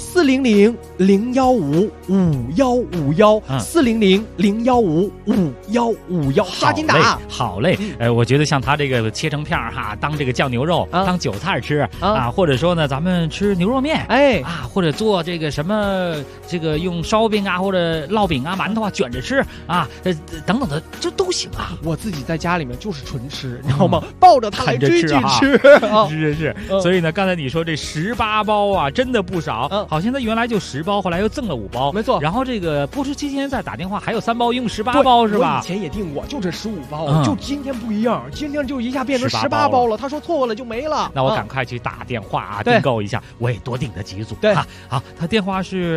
，400-015-5151，400-015-5151，抓紧打！ 好嘞，我觉得像他这个切成片哈，当这个酱牛肉，当韭菜吃啊，或者说呢，咱们吃牛肉面，或者做这个什么，这个用烧饼啊，或者烙饼啊、馒头啊卷着吃啊，等等的，这都行啊。 我自己在家里面就是纯吃，你知道吗？抱着它来追剧吃。 是。所以呢，刚才你说这18包啊，真的不少。好像它原来就10包，后来又赠了5包， 没错。 然后这个播出期间再打电话，还有3包，一共18包是吧？ 我以前也订过，就这15包，就今天不一样，今天就一下变成18包了。他说错了就没了。 那我赶快去打电话啊，订购一下，我也多订了几组。 对， 好，他电话是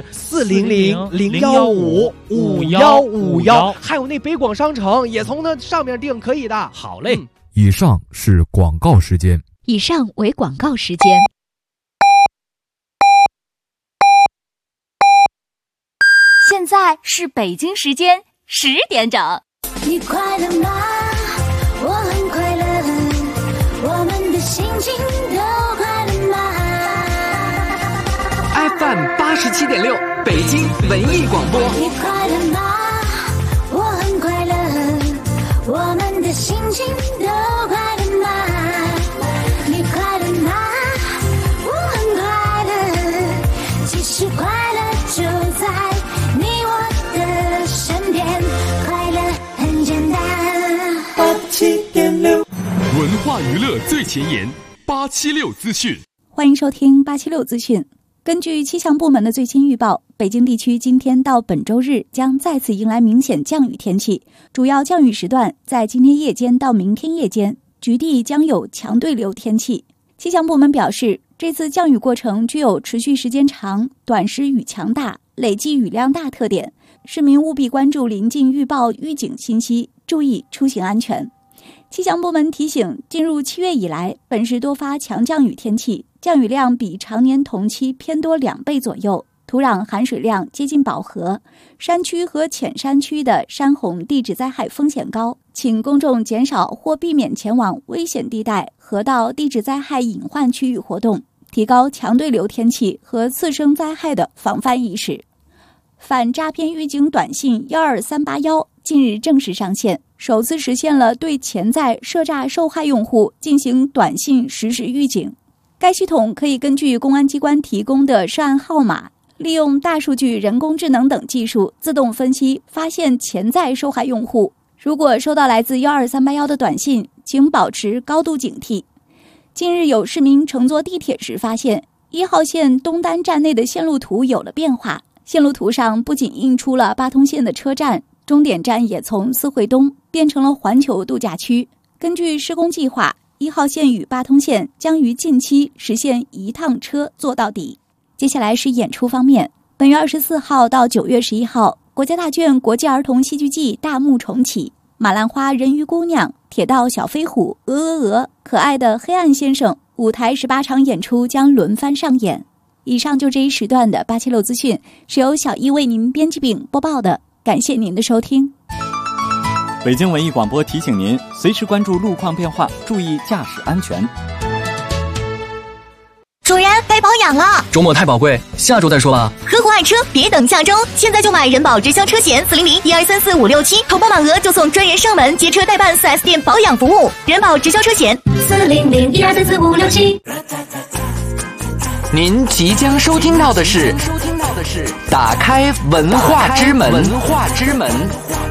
400-015-5151，还有那北广商城也从那上面订，可以的。 好嘞。 以上是广告时间。 以上为广告时间。 现在是北京时间10点整。 你快乐吗？我很快乐，我们的心情都快乐吗 ？FM 87.6，北京文艺广播。 你快乐吗？我很快乐，我们的心情都快乐吗？你快乐吗？我很快乐，其实快乐就在大娱乐最前沿，876资讯。 欢迎收听876资讯。根据气象部门的最新预报，北京地区今天到本周日将再次迎来明显降雨天气，主要降雨时段在今天夜间到明天夜间，局地将有强对流天气。气象部门表示，这次降雨过程具有持续时间长、短时雨强大、累计雨量大特点，市民务必关注临近预报预警信息，注意出行安全。气象部门提醒，进入7月以来，本市多发强降雨天气，降雨量比常年同期偏多2倍左右，土壤含水量接近饱和，山区和浅山区的山洪地质灾害风险高，请公众减少或避免前往危险地带、河道地质灾害隐患区域活动，提高强对流天气和次生灾害的防范意识。反诈骗预警短信12381近日正式上线，首次实现了对潜在涉诈受害用户进行短信实时预警。该系统可以根据公安机关提供的涉案号码，利用大数据、人工智能等技术自动分析，发现潜在受害用户。如果收到来自12381的短信，请保持高度警惕。近日有市民乘坐地铁时发现1号线东单站内的线路图有了变化，线路图上不仅印出了八通线的车站，终点站也从四惠东变成了环球度假区。根据施工计划，1号线与八通线将于近期实现一趟车坐到底。接下来是演出方面，本月24号到9月11号，国家大剧院国际儿童戏剧季大幕重启，马兰花、人鱼姑娘、铁道小飞虎、鹅、可爱的黑暗先生，舞台18场演出将轮番上演。以上就这一时段的876资讯，是由小易为您编辑并播报的，感谢您的收听。 北京文艺广播提醒您，随时关注路况变化，注意驾驶安全。 主人，该保养了， 周末太宝贵，下周再说吧。 合伙爱车，别等下周，现在就买人保直销车险400-1234-567，投保满额就送专人上门接车代办 4S 店保养服务。人保直销车险400-1234-567。 您即将收听到的是打开文化之门。